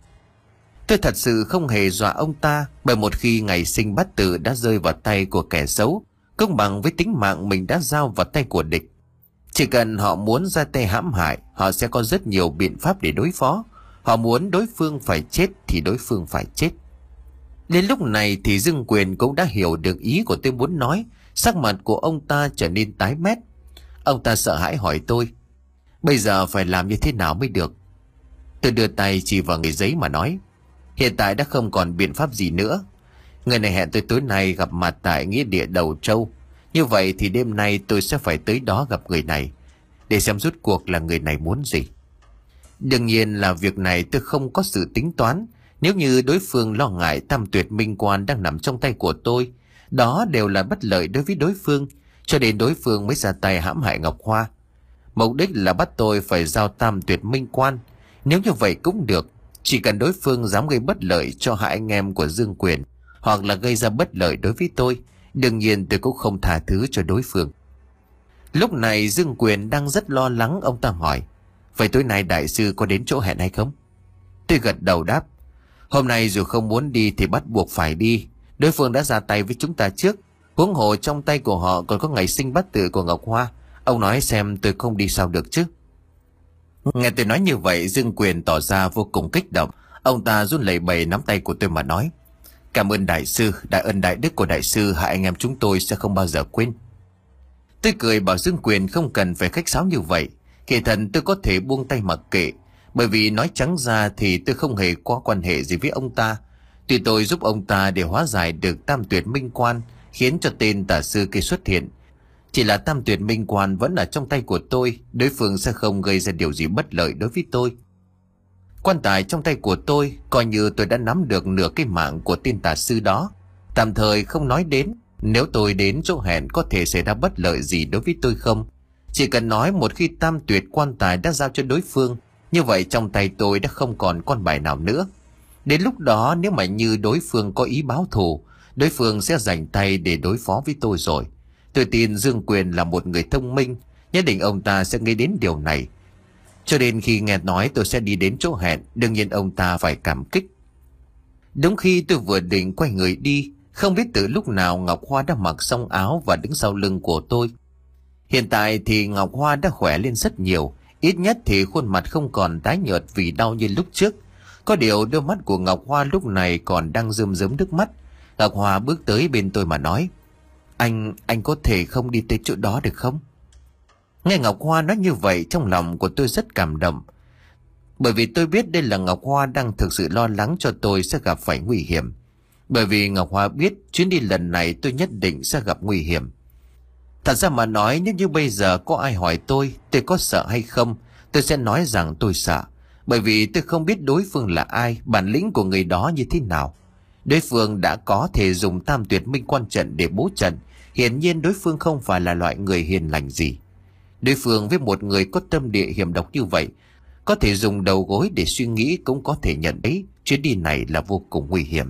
Tôi thật sự không hề dọa ông ta, bởi một khi ngày sinh bát tự đã rơi vào tay của kẻ xấu, công bằng với tính mạng mình đã giao vào tay của địch. Chỉ cần họ muốn ra tay hãm hại, họ sẽ có rất nhiều biện pháp để đối phó. Họ muốn đối phương phải chết thì đối phương phải chết. Đến lúc này thì Dương Quyền cũng đã hiểu được ý của tôi muốn nói. Sắc mặt của ông ta trở nên tái mét. Ông ta sợ hãi hỏi tôi: bây giờ phải làm như thế nào mới được? Tôi đưa tay chỉ vào người giấy mà nói: hiện tại đã không còn biện pháp gì nữa. Người này hẹn tôi tối nay gặp mặt tại nghĩa địa Đầu Trâu. Như vậy thì đêm nay tôi sẽ phải tới đó gặp người này, để xem rốt cuộc là người này muốn gì. Đương nhiên là việc này tôi không có sự tính toán. Nếu như đối phương lo ngại Tam Tuyệt Minh Quan đang nằm trong tay của tôi, đó đều là bất lợi đối với đối phương, cho nên đối phương mới ra tay hãm hại Ngọc Hoa. Mục đích là bắt tôi phải giao Tam Tuyệt Minh Quan. Nếu như vậy cũng được, chỉ cần đối phương dám gây bất lợi cho hai anh em của Dương Quyền, hoặc là gây ra bất lợi đối với tôi, đương nhiên tôi cũng không tha thứ cho đối phương. Lúc này Dương Quyền đang rất lo lắng. Ông ta hỏi: vậy tối nay đại sư có đến chỗ hẹn hay không? Tôi gật đầu đáp: hôm nay dù không muốn đi thì bắt buộc phải đi. Đối phương đã ra tay với chúng ta trước, huống hồ trong tay của họ còn có ngày sinh bát tự của Ngọc Hoa. Ông nói xem tôi không đi sao được chứ? Nghe tôi nói như vậy, Dương Quyền tỏ ra vô cùng kích động. Ông ta run lẩy bẩy nắm tay của tôi mà nói: cảm ơn đại sư, đại ân đại đức của đại sư hai anh em chúng tôi sẽ không bao giờ quên. Tôi cười bảo Dương Quyền không cần phải khách sáo như vậy. Kỳ thật tôi có thể buông tay mặc kệ, bởi vì nói trắng ra thì tôi không hề có quan hệ gì với ông ta. Tuy tôi giúp ông ta để hóa giải được Tam Tuyệt Minh Quan, khiến cho tên tà sư kia xuất hiện, chỉ là Tam Tuyệt Minh Quan vẫn ở trong tay của tôi, đối phương sẽ không gây ra điều gì bất lợi đối với tôi. Quan tài trong tay của tôi, coi như tôi đã nắm được nửa cái mạng của tên tà sư đó. Tạm thời không nói đến nếu tôi đến chỗ hẹn có thể xảy ra bất lợi gì đối với tôi không. Chỉ cần nói một khi Tam Tuyệt quan tài đã giao cho đối phương, như vậy trong tay tôi đã không còn con bài nào nữa. Đến lúc đó nếu mà như đối phương có ý báo thù, đối phương sẽ dành tay để đối phó với tôi rồi. Tôi tin Dương Quyền là một người thông minh, nhất định ông ta sẽ nghĩ đến điều này. Cho nên khi nghe nói tôi sẽ đi đến chỗ hẹn, đương nhiên ông ta phải cảm kích. Đúng khi tôi vừa định quay người đi, không biết từ lúc nào Ngọc Hoa đã mặc xong áo và đứng sau lưng của tôi. Hiện tại thì Ngọc Hoa đã khỏe lên rất nhiều, ít nhất thì khuôn mặt không còn tái nhợt vì đau như lúc trước. Có điều đôi mắt của Ngọc Hoa lúc này còn đang rơm rớm nước mắt. Ngọc Hoa bước tới bên tôi mà nói: Anh, anh có thể không đi tới chỗ đó được không? Nghe Ngọc Hoa nói như vậy, trong lòng của tôi rất cảm động. Bởi vì tôi biết đây là Ngọc Hoa đang thực sự lo lắng cho tôi sẽ gặp phải nguy hiểm. Bởi vì Ngọc Hoa biết chuyến đi lần này tôi nhất định sẽ gặp nguy hiểm. Thật ra mà nói, nếu như bây giờ có ai hỏi tôi tôi có sợ hay không, tôi sẽ nói rằng tôi sợ. Bởi vì tôi không biết đối phương là ai, bản lĩnh của người đó như thế nào. Đối phương đã có thể dùng Tam Tuyệt Minh Quan trận để bố trận, hiển nhiên đối phương không phải là loại người hiền lành gì. Đối phương với một người có tâm địa hiểm độc như vậy, có thể dùng đầu gối để suy nghĩ cũng có thể nhận thấy chuyến đi này là vô cùng nguy hiểm.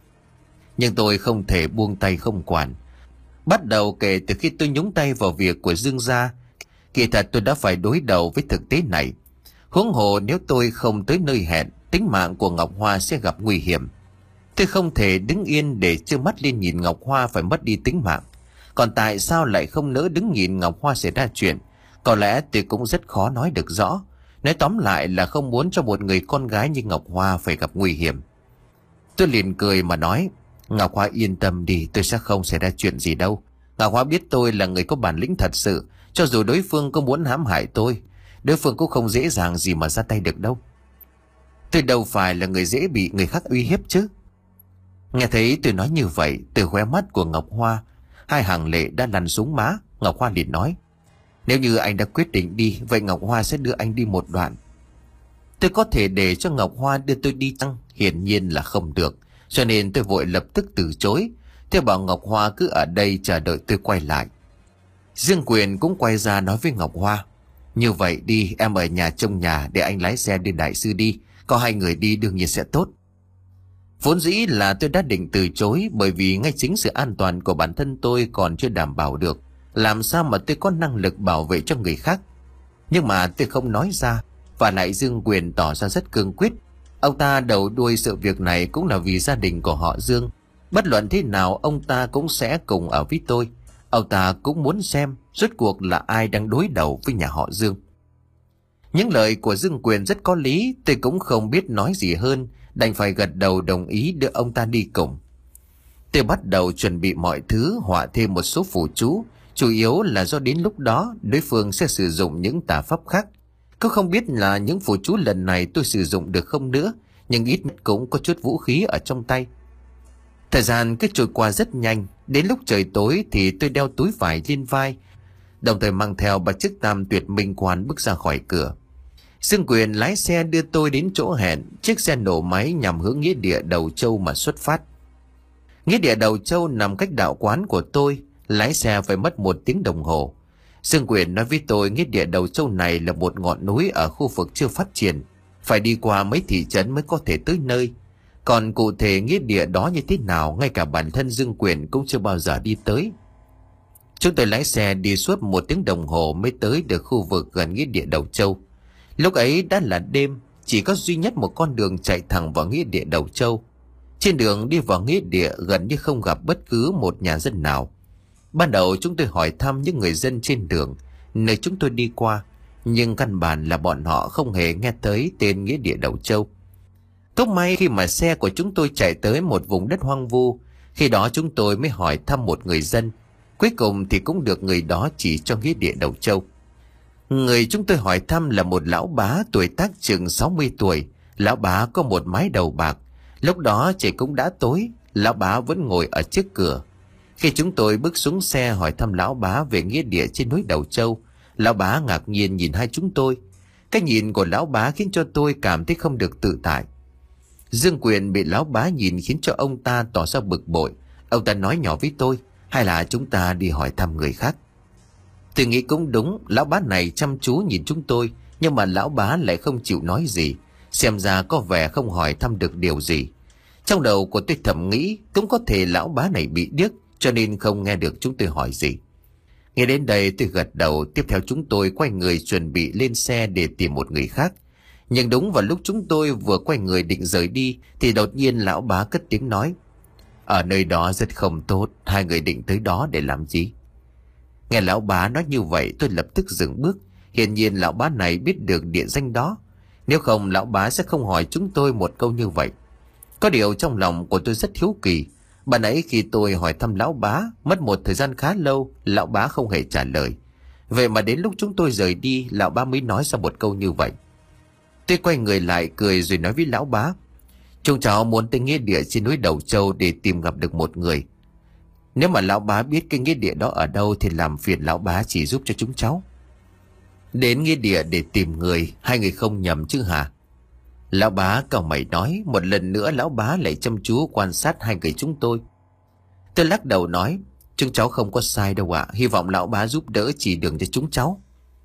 Nhưng tôi không thể buông tay không quản. Bắt đầu kể từ khi tôi nhúng tay vào việc của Dương gia, kỳ thật tôi đã phải đối đầu với thực tế này. Huống hồ nếu tôi không tới nơi hẹn, tính mạng của Ngọc Hoa sẽ gặp nguy hiểm. Tôi không thể đứng yên để trơ mắt lên nhìn Ngọc Hoa phải mất đi tính mạng. Còn tại sao lại không nỡ đứng nhìn Ngọc Hoa xảy ra chuyện? Có lẽ tôi cũng rất khó nói được rõ. Nói tóm lại là không muốn cho một người con gái như Ngọc Hoa phải gặp nguy hiểm. Tôi liền cười mà nói: Ngọc Hoa yên tâm đi, tôi sẽ không xảy ra chuyện gì đâu. Ngọc Hoa biết tôi là người có bản lĩnh thật sự. Cho dù đối phương có muốn hãm hại tôi, đối phương cũng không dễ dàng gì mà ra tay được đâu. Tôi đâu phải là người dễ bị người khác uy hiếp chứ. Nghe thấy tôi nói như vậy, từ khóe mắt của Ngọc Hoa hai hàng lệ đã lăn xuống má. Ngọc Hoa liền nói: Nếu như anh đã quyết định đi, vậy Ngọc Hoa sẽ đưa anh đi một đoạn. Tôi có thể để cho Ngọc Hoa đưa tôi đi chăng? Hiển nhiên là không được. Cho nên tôi vội lập tức từ chối. Tôi bảo Ngọc Hoa cứ ở đây chờ đợi tôi quay lại. Dương Quyền cũng quay ra nói với Ngọc Hoa: Như vậy đi, em ở nhà trông nhà, để anh lái xe đi đại sư đi. Có hai người đi đương nhiên sẽ tốt. Vốn dĩ là tôi đã định từ chối, bởi vì ngay chính sự an toàn của bản thân tôi còn chưa đảm bảo được, làm sao mà tôi có năng lực bảo vệ cho người khác. Nhưng mà tôi không nói ra, và lại Dương Quyền tỏ ra rất cương quyết. Ông ta đầu đuôi sự việc này cũng là vì gia đình của họ Dương. Bất luận thế nào ông ta cũng sẽ cùng ở với tôi. Ông ta cũng muốn xem rốt cuộc là ai đang đối đầu với nhà họ Dương. Những lời của Dương Quyền rất có lý, tôi cũng không biết nói gì hơn, đành phải gật đầu đồng ý đưa ông ta đi cùng. Tôi bắt đầu chuẩn bị mọi thứ, họa thêm một số phù chú, chủ yếu là do đến lúc đó đối phương sẽ sử dụng những tà pháp khác. Cũng không biết là những phù chú lần này tôi sử dụng được không nữa, nhưng ít nhất cũng có chút vũ khí ở trong tay. Thời gian cứ trôi qua rất nhanh, đến lúc trời tối thì tôi đeo túi vải lên vai, đồng thời mang theo ba chiếc tam tuyệt minh quan bước ra khỏi cửa. Dương Quyền lái xe đưa tôi đến chỗ hẹn, chiếc xe nổ máy nhằm hướng nghĩa địa Đầu Châu mà xuất phát. Nghĩa địa Đầu Châu nằm cách đạo quán của tôi, lái xe phải mất một tiếng đồng hồ. Dương Quyền nói với tôi nghĩa địa Đầu Châu này là một ngọn núi ở khu vực chưa phát triển, phải đi qua mấy thị trấn mới có thể tới nơi. Còn cụ thể nghĩa địa đó như thế nào, ngay cả bản thân Dương Quyền cũng chưa bao giờ đi tới. Chúng tôi lái xe đi suốt một tiếng đồng hồ mới tới được khu vực gần nghĩa địa Đầu Châu. Lúc ấy đã là đêm, chỉ có duy nhất một con đường chạy thẳng vào nghĩa địa Đầu Châu. Trên đường đi vào nghĩa địa gần như không gặp bất cứ một nhà dân nào. Ban đầu chúng tôi hỏi thăm những người dân trên đường nơi chúng tôi đi qua, nhưng căn bản là bọn họ không hề nghe tới tên nghĩa địa Đầu Châu. Tốt may khi mà xe của chúng tôi chạy tới một vùng đất hoang vu, khi đó chúng tôi mới hỏi thăm một người dân. Cuối cùng thì cũng được người đó chỉ cho nghĩa địa Đầu Châu. Người chúng tôi hỏi thăm là một lão bá tuổi tác chừng sáu mươi tuổi. Lão bá có một mái đầu bạc. Lúc đó trời cũng đã tối, lão bá vẫn ngồi ở trước cửa. Khi chúng tôi bước xuống xe hỏi thăm lão bá về nghĩa địa trên núi Đầu Châu, lão bá ngạc nhiên nhìn hai chúng tôi. Cái nhìn của lão bá khiến cho tôi cảm thấy không được tự tại. Dương Quyền bị lão bá nhìn khiến cho ông ta tỏ ra bực bội. Ông ta nói nhỏ với tôi: Hay là chúng ta đi hỏi thăm người khác? Tôi nghĩ cũng đúng, lão bá này chăm chú nhìn chúng tôi, nhưng mà lão bá lại không chịu nói gì, xem ra có vẻ không hỏi thăm được điều gì. Trong đầu của tôi thầm nghĩ cũng có thể lão bá này bị điếc, cho nên không nghe được chúng tôi hỏi gì. Nghe đến đây tôi gật đầu, tiếp theo chúng tôi quay người chuẩn bị lên xe để tìm một người khác. Nhưng đúng vào lúc chúng tôi vừa quay người định rời đi thì đột nhiên lão bá cất tiếng nói: Ở nơi đó rất không tốt, hai người định tới đó để làm gì? Nghe lão bá nói như vậy tôi lập tức dừng bước. Hiển nhiên lão bá này biết được địa danh đó, nếu không lão bá sẽ không hỏi chúng tôi một câu như vậy. Có điều trong lòng của tôi rất hiếu kỳ. Ban nãy khi tôi hỏi thăm lão bá, mất một thời gian khá lâu, lão bá không hề trả lời. Vậy mà đến lúc chúng tôi rời đi, lão bá mới nói ra một câu như vậy. Tôi quay người lại cười rồi nói với lão bá: Chúng cháu muốn tới nghĩa địa trên núi Đầu Châu để tìm gặp được một người. Nếu mà lão bá biết cái nghĩa địa đó ở đâu thì làm phiền lão bá chỉ giúp cho chúng cháu. Đến nghĩa địa để tìm người, hai người không nhầm chứ hả? Lão bá cau mày nói. Một lần nữa lão bá lại chăm chú quan sát hai người chúng tôi. Tôi lắc đầu nói: Chúng cháu không có sai đâu ạ, hy vọng lão bá giúp đỡ chỉ đường cho chúng cháu.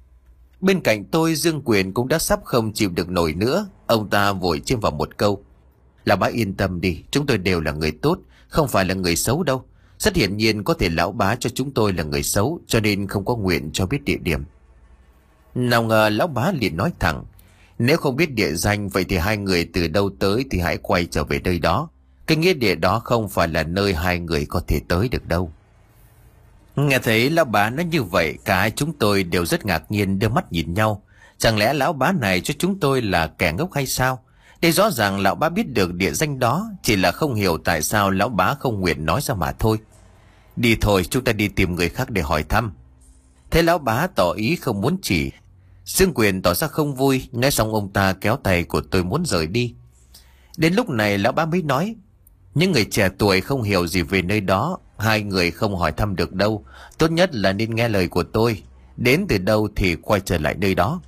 Bên cạnh tôi Dương Quyền cũng đã sắp không chịu được nổi nữa. Ông ta vội chêm vào một câu: Lão bá yên tâm đi, chúng tôi đều là người tốt, không phải là người xấu đâu. Rất hiển nhiên có thể lão bá cho chúng tôi là người xấu, cho nên không có nguyện cho biết địa điểm. Nào ngờ lão bá liền nói thẳng: Nếu không biết địa danh, vậy thì hai người từ đâu tới thì hãy quay trở về nơi đó. Cái nghĩa địa đó không phải là nơi hai người có thể tới được đâu. Nghe thấy lão bá nói như vậy, cả hai chúng tôi đều rất ngạc nhiên đưa mắt nhìn nhau. Chẳng lẽ lão bá này cho chúng tôi là kẻ ngốc hay sao? Đây rõ ràng lão bá biết được địa danh đó, chỉ là không hiểu tại sao lão bá không nguyện nói ra mà thôi. Đi thôi, chúng ta đi tìm người khác để hỏi thăm. Thế lão bá tỏ ý không muốn chỉ. Dương Quyền tỏ ra không vui. Nói xong ông ta kéo tay của tôi muốn rời đi. Đến lúc này lão bá mới nói: những người trẻ tuổi không hiểu gì về nơi đó, hai người không hỏi thăm được đâu. Tốt nhất là nên nghe lời của tôi. Đến từ đâu thì quay trở lại nơi đó.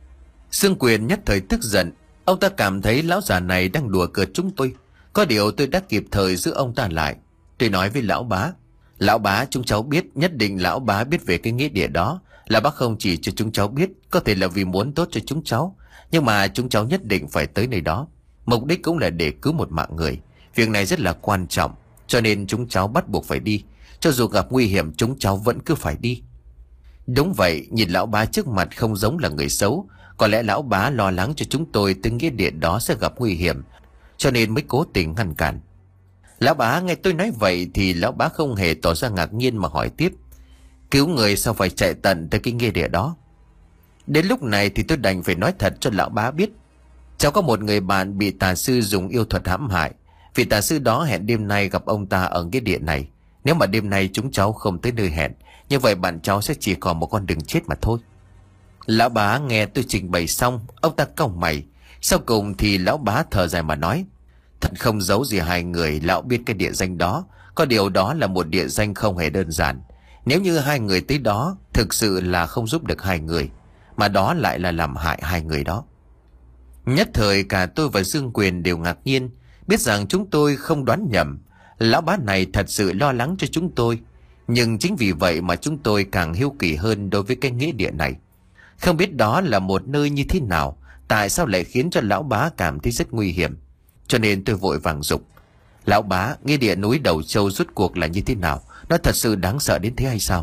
Dương Quyền nhất thời tức giận. Ông ta cảm thấy lão già này đang đùa cợt chúng tôi. Có điều tôi đã kịp thời giữ ông ta lại. Tôi nói với lão bá: lão bá, chúng cháu biết, nhất định lão bá biết về cái nghĩa địa đó. Là bác không chỉ cho chúng cháu biết, có thể là vì muốn tốt cho chúng cháu, nhưng mà chúng cháu nhất định phải tới nơi đó. Mục đích cũng là để cứu một mạng người. Việc này rất là quan trọng, cho nên chúng cháu bắt buộc phải đi. Cho dù gặp nguy hiểm, chúng cháu vẫn cứ phải đi. Đúng vậy, nhìn lão bá trước mặt không giống là người xấu. Có lẽ lão bá lo lắng cho chúng tôi tới nghĩa địa đó sẽ gặp nguy hiểm, cho nên mới cố tình ngăn cản. Lão bá nghe tôi nói vậy thì lão bá không hề tỏ ra ngạc nhiên mà hỏi tiếp: cứu người sao phải chạy tận tới cái nghĩa địa đó? Đến lúc này thì tôi đành phải nói thật cho lão bá biết. Cháu có một người bạn bị tà sư dùng yêu thuật hãm hại. Vị tà sư đó hẹn đêm nay gặp ông ta ở nghĩa địa này. Nếu mà đêm nay chúng cháu không tới nơi hẹn, như vậy bạn cháu sẽ chỉ còn một con đường chết mà thôi. Lão bá nghe tôi trình bày xong, ông ta cau mày. Sau cùng thì lão bá thở dài mà nói: thật không giấu gì hai người, lão biết cái địa danh đó. Có điều đó là một địa danh không hề đơn giản. Nếu như hai người tới đó, thực sự là không giúp được hai người, mà đó lại là làm hại hai người đó. Nhất thời cả tôi và Dương Quyền đều ngạc nhiên, biết rằng chúng tôi không đoán nhầm. Lão bá này thật sự lo lắng cho chúng tôi. Nhưng chính vì vậy mà chúng tôi càng hiếu kỳ hơn đối với cái nghĩa địa này. Không biết đó là một nơi như thế nào, tại sao lại khiến cho lão bá cảm thấy rất nguy hiểm. Cho nên tôi vội vàng dục: lão bá, nghĩa địa núi Đầu Châu rốt cuộc là như thế nào? Nó thật sự đáng sợ đến thế hay sao?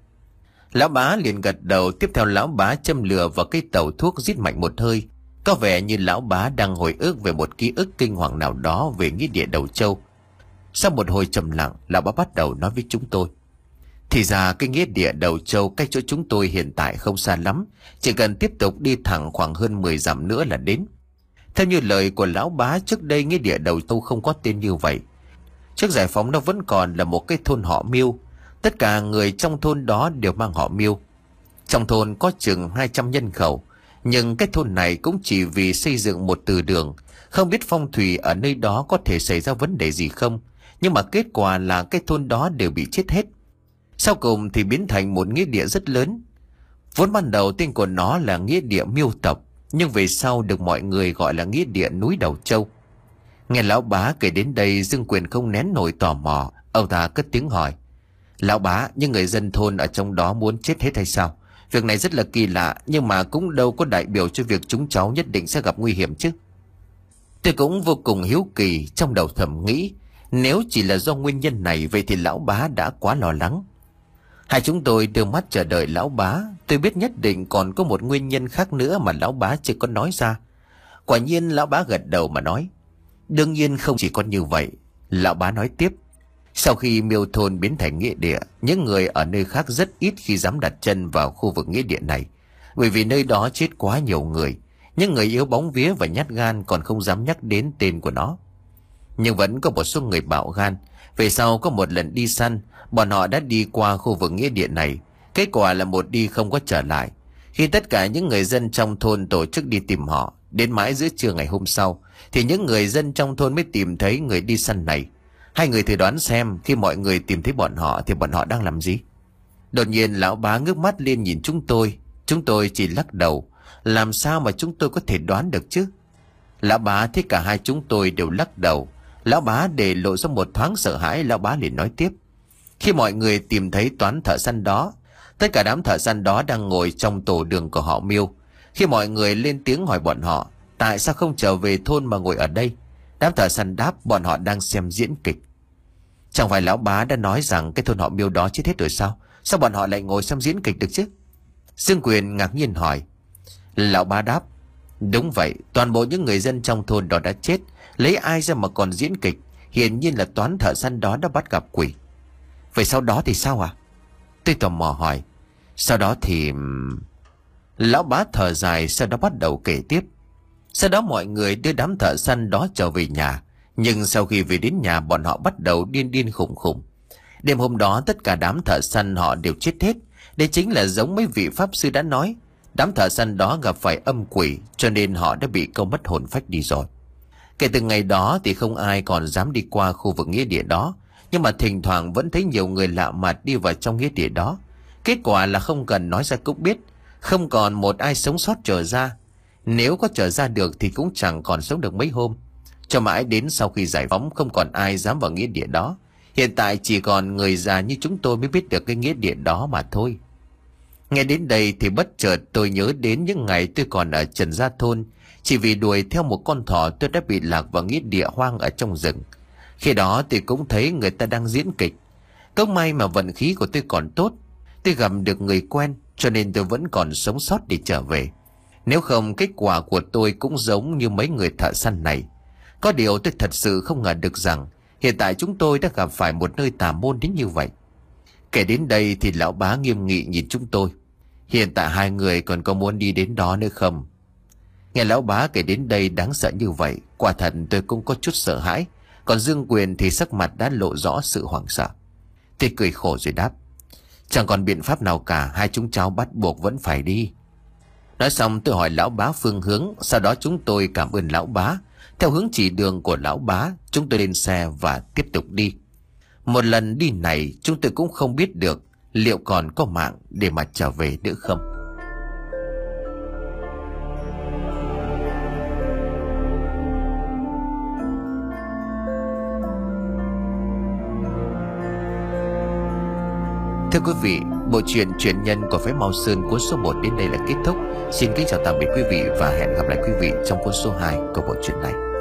Lão bá liền gật đầu. Tiếp theo lão bá châm lửa vào cái tẩu thuốc, rít mạnh một hơi. Có vẻ như lão bá đang hồi ức về một ký ức kinh hoàng nào đó về nghĩa địa Đầu Châu. Sau một hồi trầm lặng, lão bá bắt đầu nói với chúng tôi: thì ra cái nghĩa địa Đầu Châu cách chỗ chúng tôi hiện tại không xa lắm, chỉ cần tiếp tục đi thẳng khoảng hơn mười dặm nữa là đến. Theo như lời của lão bá, trước đây nghĩa địa Đầu Châu không có tên như vậy. Trước giải phóng nó vẫn còn là một cái thôn họ Miêu. Tất cả người trong thôn đó đều mang họ Miêu. Trong thôn có chừng hai trăm nhân khẩu, nhưng cái thôn này cũng chỉ vì xây dựng một từ đường. Không biết phong thủy ở nơi đó có thể xảy ra vấn đề gì không, nhưng mà kết quả là cái thôn đó đều bị chết hết. Sau cùng thì biến thành một nghĩa địa rất lớn. Vốn ban đầu tên của nó là nghĩa địa Miêu tộc, nhưng về sau được mọi người gọi là nghĩa địa núi Đầu Châu. Nghe lão bá kể đến đây, Dương Quyền không nén nổi tò mò. Ông ta cất tiếng hỏi: lão bá, những người dân thôn ở trong đó muốn chết hết hay sao? Việc này rất là kỳ lạ, nhưng mà cũng đâu có đại biểu cho việc chúng cháu nhất định sẽ gặp nguy hiểm chứ. Tôi cũng vô cùng hiếu kỳ, trong đầu thầm nghĩ, nếu chỉ là do nguyên nhân này, vậy thì lão bá đã quá lo lắng. Hai chúng tôi đưa mắt chờ đợi lão bá. Tôi biết nhất định còn có một nguyên nhân khác nữa mà lão bá chưa có nói ra. Quả nhiên lão bá gật đầu mà nói: đương nhiên không chỉ có như vậy. Lão bá nói tiếp: sau khi Miêu thôn biến thành nghĩa địa, những người ở nơi khác rất ít khi dám đặt chân vào khu vực nghĩa địa này, bởi vì nơi đó chết quá nhiều người. Những người yếu bóng vía và nhát gan còn không dám nhắc đến tên của nó. Nhưng vẫn có một số người bạo gan. Về sau có một lần đi săn, bọn họ đã đi qua khu vực nghĩa địa này. Kết quả là một đi không có trở lại. Khi tất cả những người dân trong thôn tổ chức đi tìm họ, đến mãi giữa trưa ngày hôm sau, thì những người dân trong thôn mới tìm thấy người đi săn này. Hai người thử đoán xem, khi mọi người tìm thấy bọn họ thì bọn họ đang làm gì? Đột nhiên lão bá ngước mắt lên nhìn chúng tôi. Chúng tôi chỉ lắc đầu. Làm sao mà chúng tôi có thể đoán được chứ? Lão bá thấy cả hai chúng tôi đều lắc đầu. Lão bá để lộ ra một thoáng sợ hãi. Lão bá liền nói tiếp: khi mọi người tìm thấy toán thợ săn đó, tất cả đám thợ săn đó đang ngồi trong tổ đường của họ Miêu. Khi mọi người lên tiếng hỏi bọn họ tại sao không trở về thôn mà ngồi ở đây, đám thợ săn đáp bọn họ đang xem diễn kịch. Chẳng phải lão bá đã nói rằng cái thôn họ Miêu đó chết hết rồi sao? Sao bọn họ lại ngồi xem diễn kịch được chứ? Dương Quyền ngạc nhiên hỏi. Lão bá đáp: đúng vậy, toàn bộ những người dân trong thôn đó đã chết, lấy ai ra mà còn diễn kịch? Hiển nhiên là toán thợ săn đó đã bắt gặp quỷ. Vậy sau đó thì sao à? Tôi tò mò hỏi. Sau đó thì... Lão bá thở dài, sau đó bắt đầu kể tiếp. Sau đó mọi người đưa đám thợ săn đó trở về nhà. Nhưng sau khi về đến nhà, bọn họ bắt đầu điên điên khủng khủng. Đêm hôm đó tất cả đám thợ săn họ đều chết hết. Đây chính là giống mấy vị pháp sư đã nói. Đám thợ săn đó gặp phải âm quỷ, cho nên họ đã bị câu mất hồn phách đi rồi. Kể từ ngày đó thì không ai còn dám đi qua khu vực nghĩa địa đó. Nhưng mà thỉnh thoảng vẫn thấy nhiều người lạ mặt đi vào trong nghĩa địa đó. Kết quả là không cần nói ra cũng biết, không còn một ai sống sót trở ra. Nếu có trở ra được thì cũng chẳng còn sống được mấy hôm. Cho mãi đến sau khi giải phóng không còn ai dám vào nghĩa địa đó. Hiện tại chỉ còn người già như chúng tôi mới biết được cái nghĩa địa đó mà thôi. Nghe đến đây thì bất chợt tôi nhớ đến những ngày tôi còn ở Trần Gia Thôn. Chỉ vì đuổi theo một con thỏ tôi đã bị lạc vào nghĩa địa hoang ở trong rừng. Khi đó tôi cũng thấy người ta đang diễn kịch. Cũng may mà vận khí của tôi còn tốt. Tôi gặp được người quen cho nên tôi vẫn còn sống sót để trở về. Nếu không kết quả của tôi cũng giống như mấy người thợ săn này. Có điều tôi thật sự không ngờ được rằng hiện tại chúng tôi đã gặp phải một nơi tà môn đến như vậy. Kể đến đây thì lão bá nghiêm nghị nhìn chúng tôi. Hiện tại hai người còn có muốn đi đến đó nữa không? Nghe lão bá kể đến đây đáng sợ như vậy, quả thật tôi cũng có chút sợ hãi. Còn Dương Quyền thì sắc mặt đã lộ rõ sự hoảng sợ. Tôi cười khổ rồi đáp: chẳng còn biện pháp nào cả, hai chúng cháu bắt buộc vẫn phải đi. Nói xong tôi hỏi lão bá phương hướng. Sau đó chúng tôi cảm ơn lão bá. Theo hướng chỉ đường của lão bá, chúng tôi lên xe và tiếp tục đi. Một lần đi này chúng tôi cũng không biết được liệu còn có mạng để mà trở về nữa không. Thưa quý vị, bộ truyện Truyền Nhân của phái Mao Sơn cuốn số một đến đây là kết thúc. Xin kính chào tạm biệt quý vị và hẹn gặp lại quý vị trong cuốn số hai của bộ truyện này.